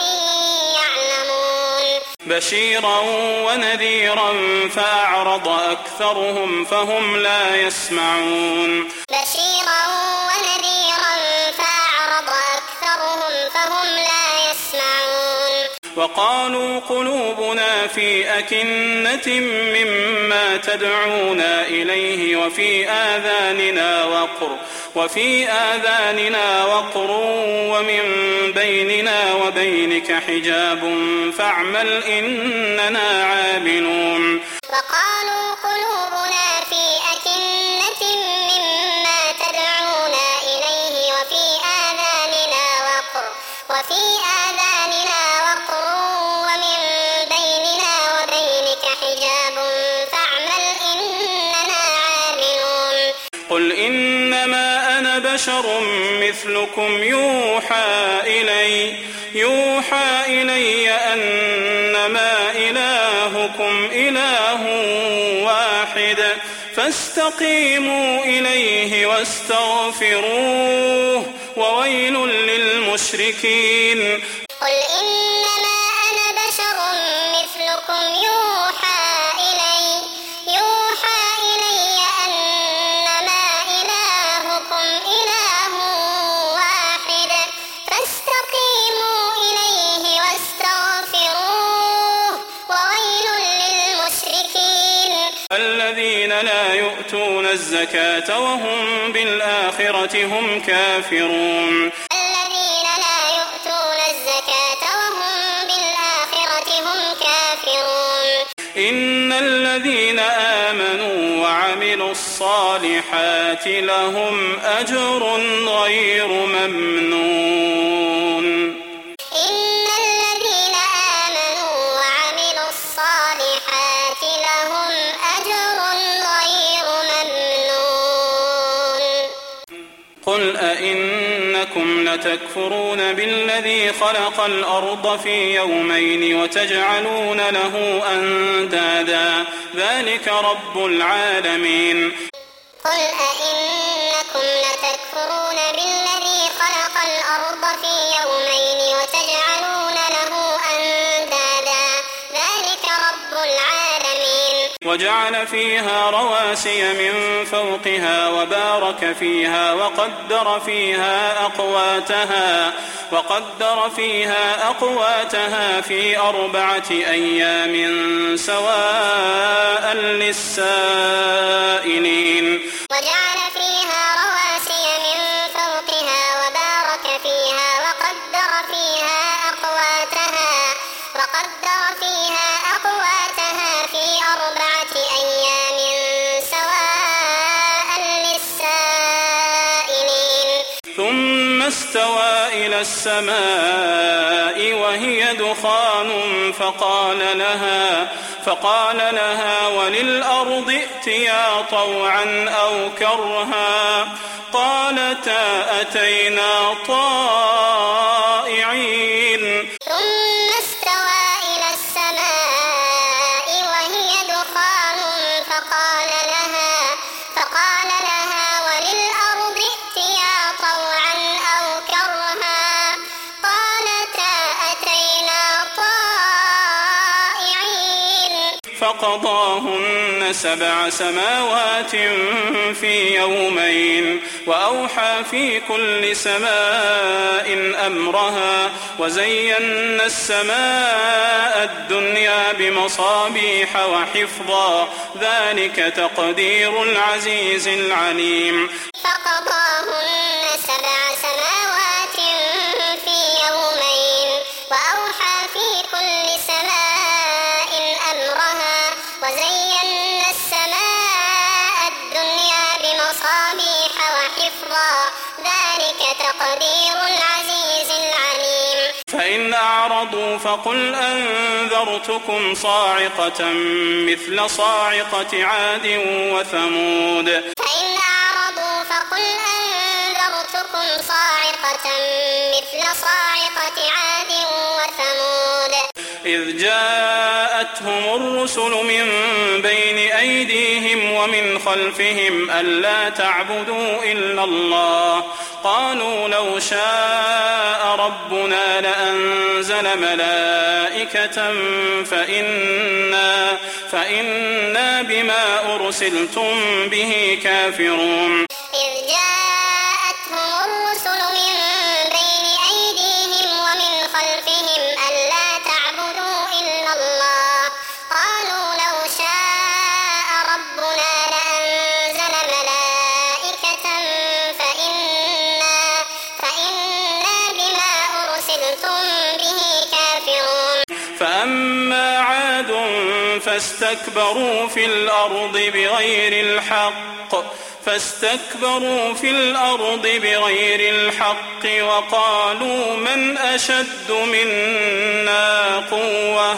يعلمون بشيرا ونذيرا فأعرض أكثرهم فهم لا يسمعون بشيرا ونذيرا فأعرض أكثرهم فهم لا يسمعون وقالوا قلوبنا في أكنة مما تدعونا إليه وفي آذاننا وقر وفي آذاننا وقر ومن بيننا وبينك حجاب فاعمل إننا عاملون وقالوا قلوبنا في أكنة مما تدعونا إليه وفي آذاننا وقر وفي آذاننا وقر ومن بيننا وبينك حجاب فاعمل إننا عاملون قل إنما أنا بشر مثلكم يوحى إلي يوحى إلي أنما إلهكم إله واحد فاستقيموا إليه واستغفروه وويل للمشركين قل إنما أنا بشر مثلكم يوحى إلي يوحى إلي أنما إلهكم إله واحد فاستقيموا إليه واستغفروه وويل للمشركين الذين لا يؤتون الزكاة وهم بالآخرة هم كافرون الذين لا يؤتون الزكاة وهم بالآخرة هم كافرون إن الذين آمنوا وعملوا الصالحات لهم أجر غير ممنون إن الذين آمنوا وعملوا الصالحات لهم أجر غير ممنون قل أئنكم لتكفرون بالذي خلق الأرض في يومين وتجعلون له أندادا ذلك رب العالمين قل أئنكم لتكفرون بالذي خلق الأرض في يومين وتجعلون له أندادا ذلك رب العالمين وجعل فيها رواسي من فوقها وبارك فيها وقدر فيها أقواتها وقدر فيها أقواتها في أربعة أيام سواء للسائلين وجعل فيها رواسي من فوقها وبارك فيها وقدر فيها أقواتها وقدر فيها أقواتها في أربعة أيام سواء للسائلين ثم استوى إلى السماء وهي دخان فقال لها فقال لها وللأرض ائتيا طوعا أو كرها قالتا أتينا طائعين ثم استوى إلى السماء وهي دخان فقال لها فقال لها وللأرض ائتيا طوعا أو كرها قالتا أتينا طائعين فقضاهن سبع سماوات في يومين وأوحى في كل سماء أمرها وزينا السماء الدنيا بمصابيح وحفظا ذلك تقدير العزيز العليم فقضاهن سبع سماوات في يومين وأوحى في كل سماء أمرها وزينا السماء الدنيا بمصابيح وحفظا ذلك تقدير العزيز العليم فإن أعرضوا فقل أنذرتكم صاعقة مثل صاعقة عاد وثمود فإن أعرضوا فقل أنذرتكم صاعقة مثل صاعقة عاد وثمود إذ جاءتهم الرسل من بين أيديهم ومن خلفهم ألا تعبدوا إلا الله قالوا لو شاء ربنا لأنزل ملائكة فإنا, فإنا بما أرسلتم به كافرون إذ جاءتهم الرسل من بين أيديهم ومن خلفهم ألا تعبدوا إلا الله قالوا لو شاء ربنا لأنزل ملائكة فإنا, فإنا بما أرسلتم به كافرون فأما عاد فاستكبروا في الأرض بغير الحق فاستكبروا في الأرض بغير الحق وقالوا من أشد منا قوة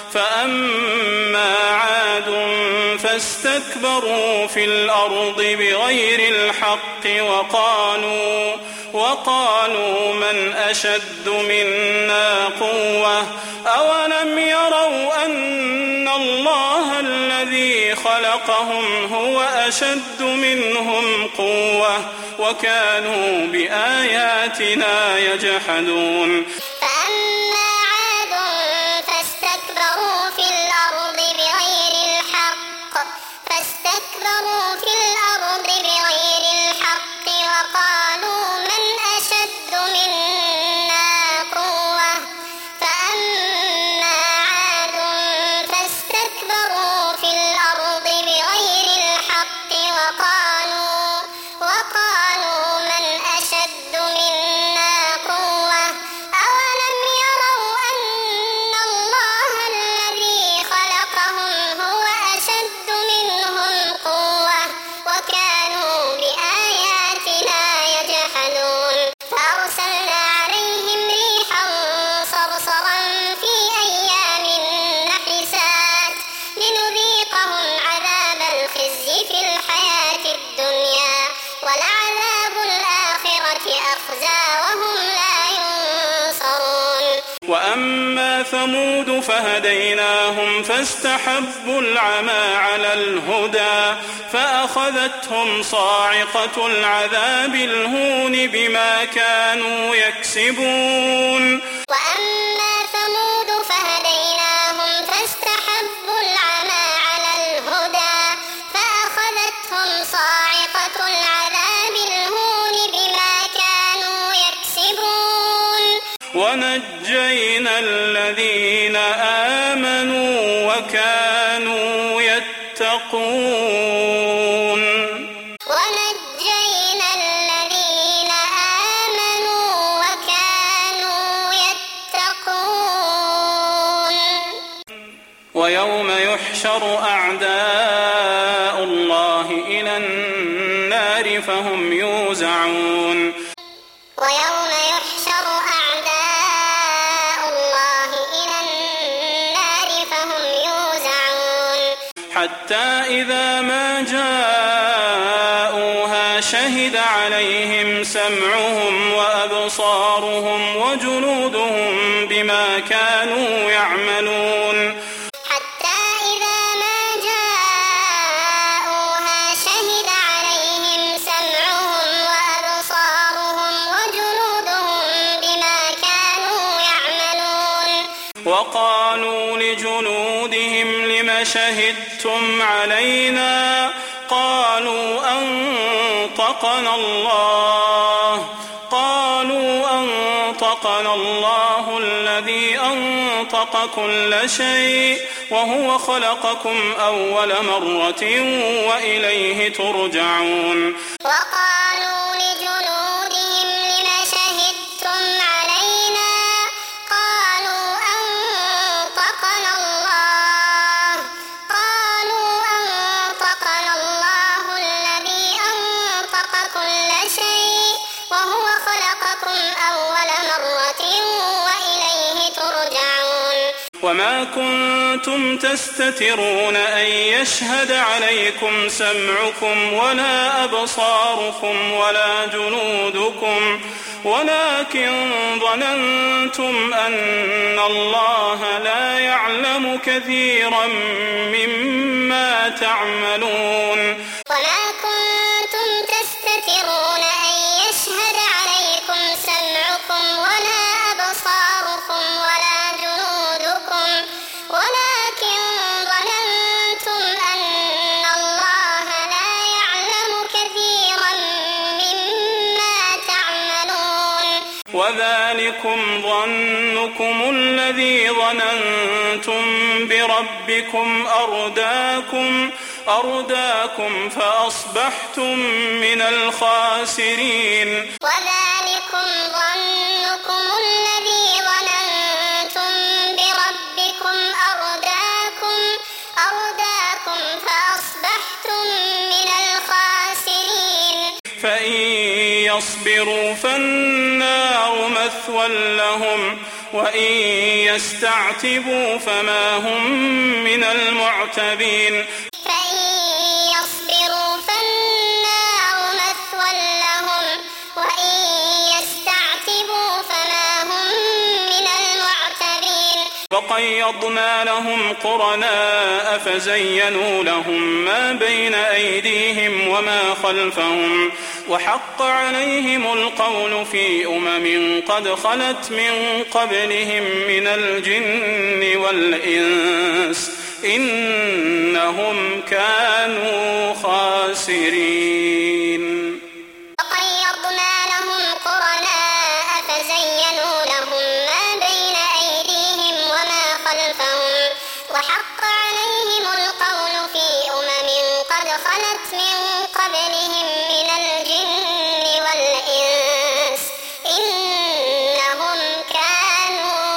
فأما عاد فاستكبروا في الأرض بغير الحق وقالوا وقالوا من أشد منا قوة أولم يروا أن الله الذي خلقهم هو أشد منهم قوة وكانوا بآياتنا يجحدون فأما عاد فاستكبروا في الأرض بغير الحق فاستكبروا في الأرض بغير الحق وقالوا من أشد منا قوة فأما عاد فاستكبروا في الأرض بغير الحق وقالوا وقالوا من أشد منا قوة أولم يروا أن الله الذي خلقهم هو أشد منهم قوة وكانوا بآياتنا يجحدون فأرسلنا عليهم ريحا صرصرا في أيام نحسات لنذيقهم عذاب الخزي في الحياة الدنيا ولعذاب الآخرة أخزى وهم لا ينصرون وأما ثمود فهديناهم فاستحبوا العمى على الهدى فأخذتهم صاعقة العذاب الهون بما كانوا يكسبون وأما ثمود فهديناهم فاستحبوا العمى على الهدى فأخذتهم صاعقة العذاب الهون بما كانوا يكسبون ونجينا الذين آمنوا وكانوا يتقون ونجينا الذين آمنوا وكانوا يتقون ويوم يحشر أعداء الله إلى النار فهم يوزعون ويوم إذا ما جاءوها شهد عليهم سمعهم وأبصارهم وجلودهم بما كانوا يعملون حتى إذا ما جاءوها شهد عليهم سمعهم وأبصارهم وجلودهم بما كانوا يعملون وقالوا لجلودهم لم شهدتم علينا قالوا أنطقنا الله قالوا أنطقنا الله الذي أنطق كل شيء وهو خلقكم أول مرة وإليه ترجعون وقالوا لجلودهم لم شهدتم علينا قالوا أنطقنا الله قالوا أنطقنا الله الذي أنطق كل شيء وهو خلقكم أول مرة وإليه ترجعون وما كنتم تستترون أن يشهد عليكم سمعكم ولا أبصاركم ولا جلودكم ولكن ظننتم أن الله لا يعلم كثيرا مما تعملون وما كنتم تستترون أن يشهد عليكم سمعكم ولا أبصاركم ولا جلودكم ولكن ظننتم أن الله لا يعلم كثيرا مما تعملون وذلكم ظنكم الذي ظننتم بربكم أرداكم أرداكم فأصبحتم من الخاسرين وذلكم ظنكم الذي ظننتم بربكم أرداكم أرداكم فأصبحتم من الخاسرين فإن يصبروا فالنار مثوى لهم وإن يستعتبوا فما هم من المعتبين فإن يصبروا فالنار مثوى لهم وإن يستعتبوا فما هم من المعتبين وقيضنا لهم قرناء فزينوا لهم ما بين أيديهم وما خلفهم وحق عليهم القول في أمم قد خلت من قبلهم من الجن والإنس إنهم كانوا خاسرين وقيضنا لهم قرناء فزينوا لهم ما بين أيديهم وما خلفهم وحق عليهم القول في أمم قد خلت من قبلهم من الجن والإنس إنهم كانوا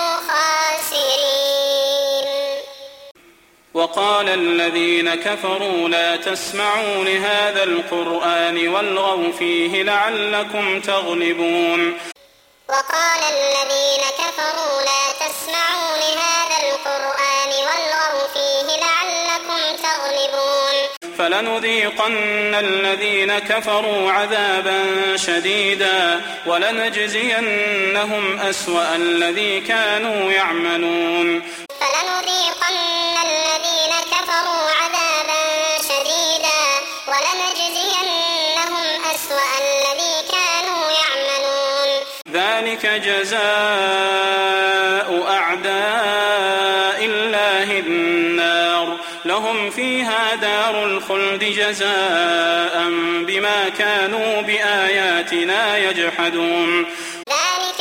خاسرين وقال الذين كفروا لا تسمعوا لهذا القرآن والغوا فيه لعلكم تغلبون وقال الذين كفروا لا تسمعوا لهذا القرآن والغوا فيه لعلكم تغلبون فلنذيقن الذين كفروا عذابا شديدا ولنجزينهم أسوأ الذي كانوا يعملون فلنذيقن الذين كفروا عذابا شديدا ولنجزينهم أسوأ الذي كانوا يعملون ذلك جزاء أعداء الله النار لهم فيها دار الخلد جزاء بما كانوا بآياتنا يجحدون ذلك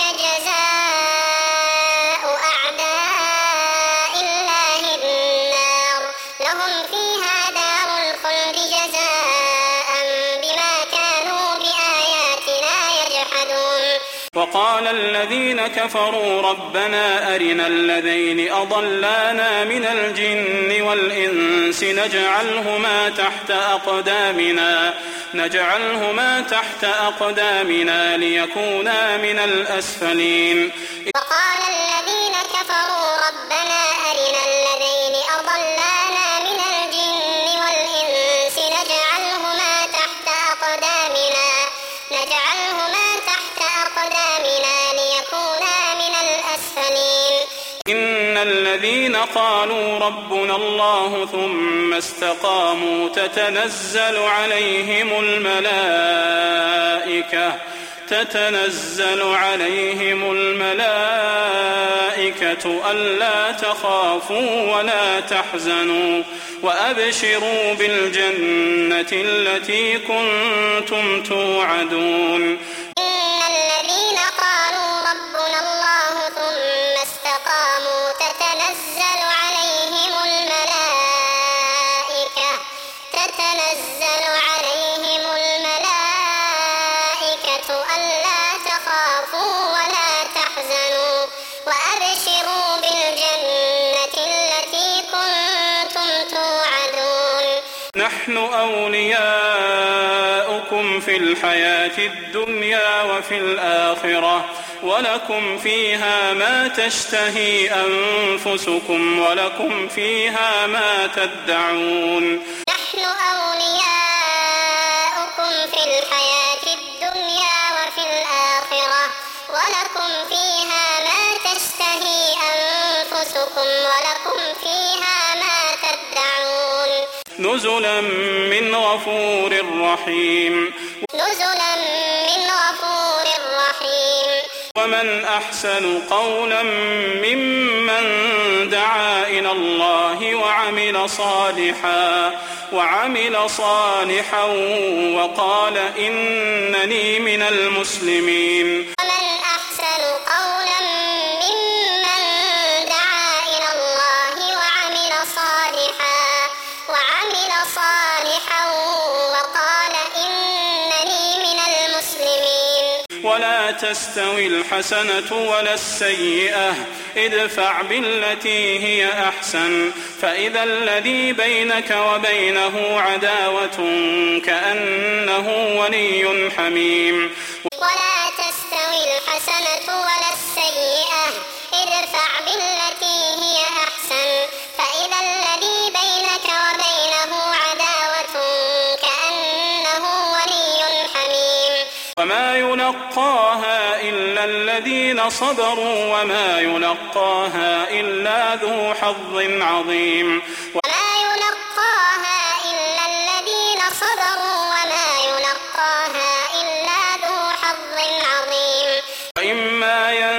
جزاء أعداء الله النار لهم فيها دار الخلد جزاء بما كانوا بآياتنا يجحدون وقال الذين كفروا ربنا أرنا الذين أضلانا من الجن والإنس نجعلهما تحت أقدامنا نجعلهما تحت أقدامنا ليكونا من الأسفلين وقال الذين كفروا ربنا أرنا الذين أضلانا من الجن والإنس قالوا ربنا الله ثم استقاموا تتنزل عليهم الملائكة تتنزل عليهم الملائكة ألا تخافوا ولا تحزنوا وأبشروا بالجنة التي كنتم توعدون. إن الذين قالوا ربنا الله ثم استقاموا تتنزل عليهم الملائكة تتنزل عليهم الملائكة ألا تخافوا ولا تحزنوا وأبشروا بالجنة التي كنتم توعدون. نحن أولياؤكم في الحياة الدنيا وفي الآخرة ولكم فيها ما تشتهي أنفسكم ولكم فيها ما تدعون. نحن أولياؤكم في الحياة الدنيا وفي الآخرة ولكم فيها ما تشتهي أنفسكم ولكم فيها ما تدعون. نزلا من غفور رحيم. نزلا من غفور رحيم. ومن أحسن قولا ممن دعا إلى الله وعمل صالحا وعمل صالحا وقال إنني من المسلمين. ومن أحسن قولا ممن دعا إلى الله وعمل صالحا وعمل صالحا وقال إنني من المسلمين. ولا تستوي الحسنة ولا السيئة ادفع بالتي هي أحسن فإذا الذي بينك وبينه عداوة كأنه ولي حميم. ولا تستوي الحسنة ولا السيئة ادفع بالتي هي أحسن فإذا الذي بينك وبينه عداوة كأنه ولي حميم. وما يلقاها إلا الذين صبروا وما يلقاها إلا ذو حظ عظيم. وما يلقاها إلا الذين صبروا وما يلقاها إلا ذو حظ عظيم. وإما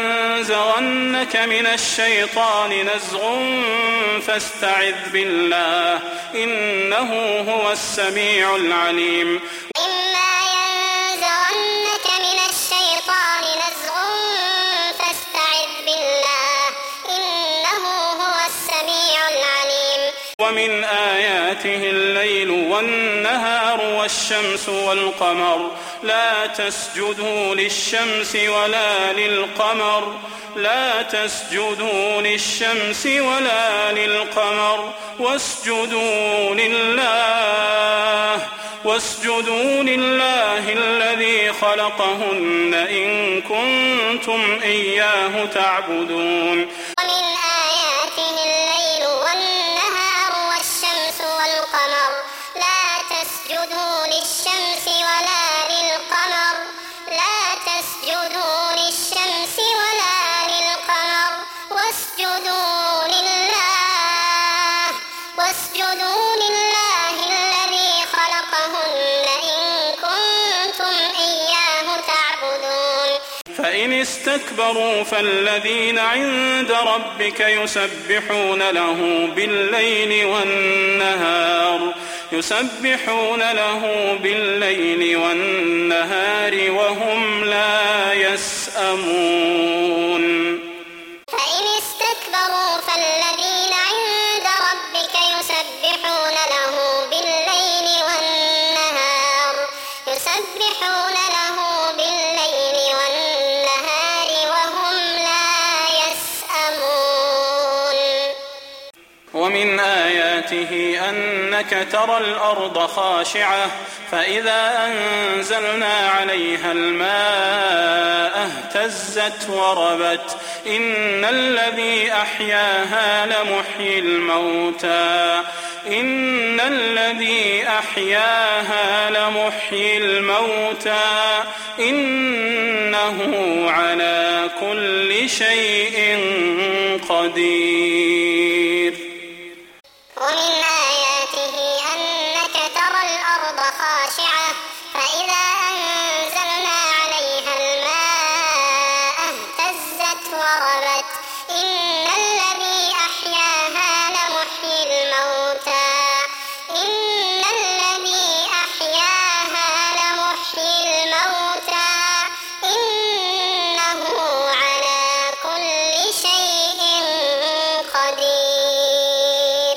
ينزغنك من الشيطان نزغ فاستعذ بالله إنه هو السميع العليم. إما ينزغنك من الشيطان نزغ فاستعذ بالله إنه هو السميع العليم. ومن آياته الليل والنهار والشمس والقمر لا تسجدوا للشمس ولا للقمر لا تسجدوا للشمس ولا للقمر واسجدوا لله واسجدوا لله الذي خلقهن إن كنتم إياه تعبدون. ومن آياته الليل والنهار والشمس والقمر لا تسجدوا للشمس ولا للقمر لا تسجدوا للشمس ولا للقمر واسجدوا لله واسجدوا لله الذي خلقهن إن كنتم إياه تعبدون. فإن استكبروا فالذين عند ربك يسبحون له بالليل والنهار يسبحون له بالليل والنهار وهم لا يسأمون. فإن استكبروا فالذين عند ربك يسبحون له بالليل والنهار يسبحون له بالليل والنهار وهم لا يسأمون. ومن آياته أنك ترى الأرض خاشعة فإذا أنزلنا عليها الماء اهتزت وربت إن الذي أحياها لمحيي الموتى إن الذي أحياها لمحيي الموتى إنه على كل شيء قدير. خاشعة فإذا أنزلنا عليها الماء اهتزت وربت إن الذي أحياها لمحيي الموتى إن الذي أحياها لمحيي الموتى إنه على كل شيء قدير.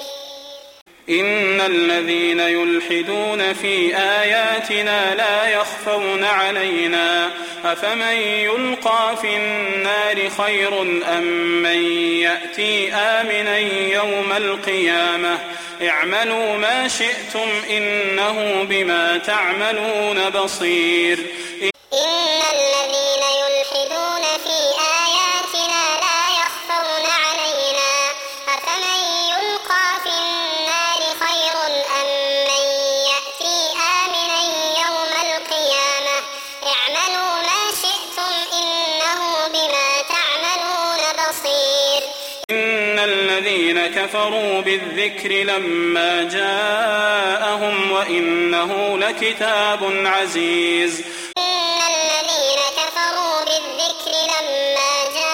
إن الذين يلحدون في آياتنا لا يخفون علينا أفمن يلقى في النار خير أم من يأتي آمنا يوم القيامة اعملوا ما شئتم إنه بما تعملون بصير. إن الذين يلحدون في آياتنا لا يخفون علينا أفمن يلقى في النار خير أم من يأتي آمنا يوم القيامة اعملوا ما شئتم إنه بما تعملون بصير. إن الذين كفروا بالذكر لما جاءهم وإنه لكتاب عزيز. إن الذين كفروا بالذكر لما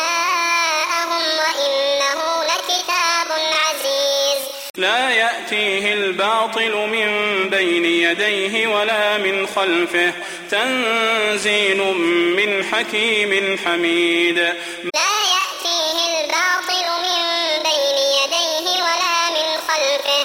جاءهم وإنه لكتاب عزيز لا يأتيه الباطل من بين يديه ولا من خلفه تنزيل من حكيم حميد. لا يأتيه الباطل من بين يديه ولا من خلفه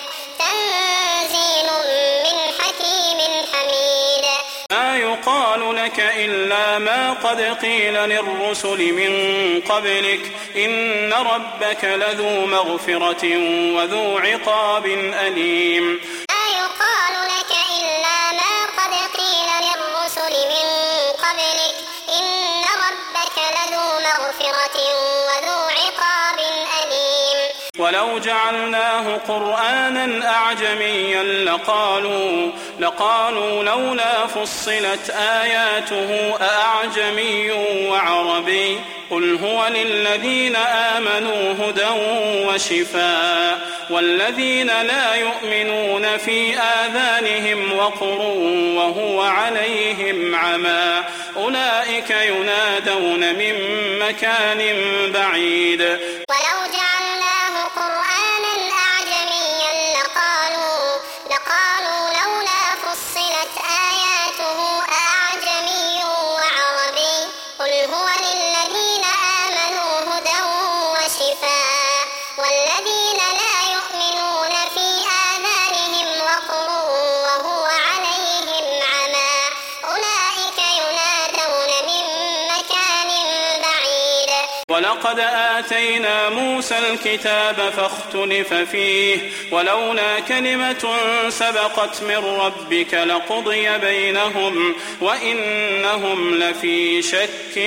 تنزيل من حكيم حميد. ما يقال لك إلا ما قد قيل للرسل من قبلك إن ربك لذو مغفرة وذو عقاب أليم. ما يقال لك إلا ما قد قيل للرسل من قبلك إن ربك لذو مغفرة وذو عقاب أليم. ولو جعلناه قرآنا أعجميا لقالوا لقالوا لولا فصلت آياته أأعجمي وعربي قل هو للذين آمنوا هدى وشفاء والذين لا يؤمنون في آذانهم وقر وهو عليهم عمى أولئك ينادون من مكان بعيد. ولو جعلناه قرآنا أعجميا لقالوا لقالوا لولا فصلت آياته أأعجمي وعربي قل هو للذين آمنوا هدى وشفاء والذين لا يؤمنون في آذانهم وقر وهو عليهم عمى أولئك ينادون من مكان بعيد. ولقد آتينا موسى الكتاب فاختلف فيه ولولا كلمة سبقت من ربك لقضي بينهم وإنهم لفي شك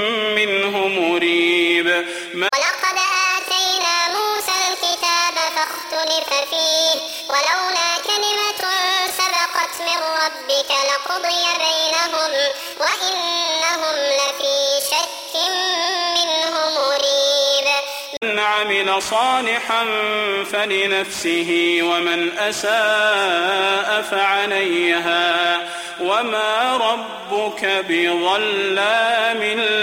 منه مريب. ولقد آتينا موسى الكتاب فاختلف فيه ولولا كلمة سبقت من ربك لقضي بينهم وإنهم لفي شك منه مريب. من عمل صالحا فلنفسه ومن أساء فعليها وما ربك بظلام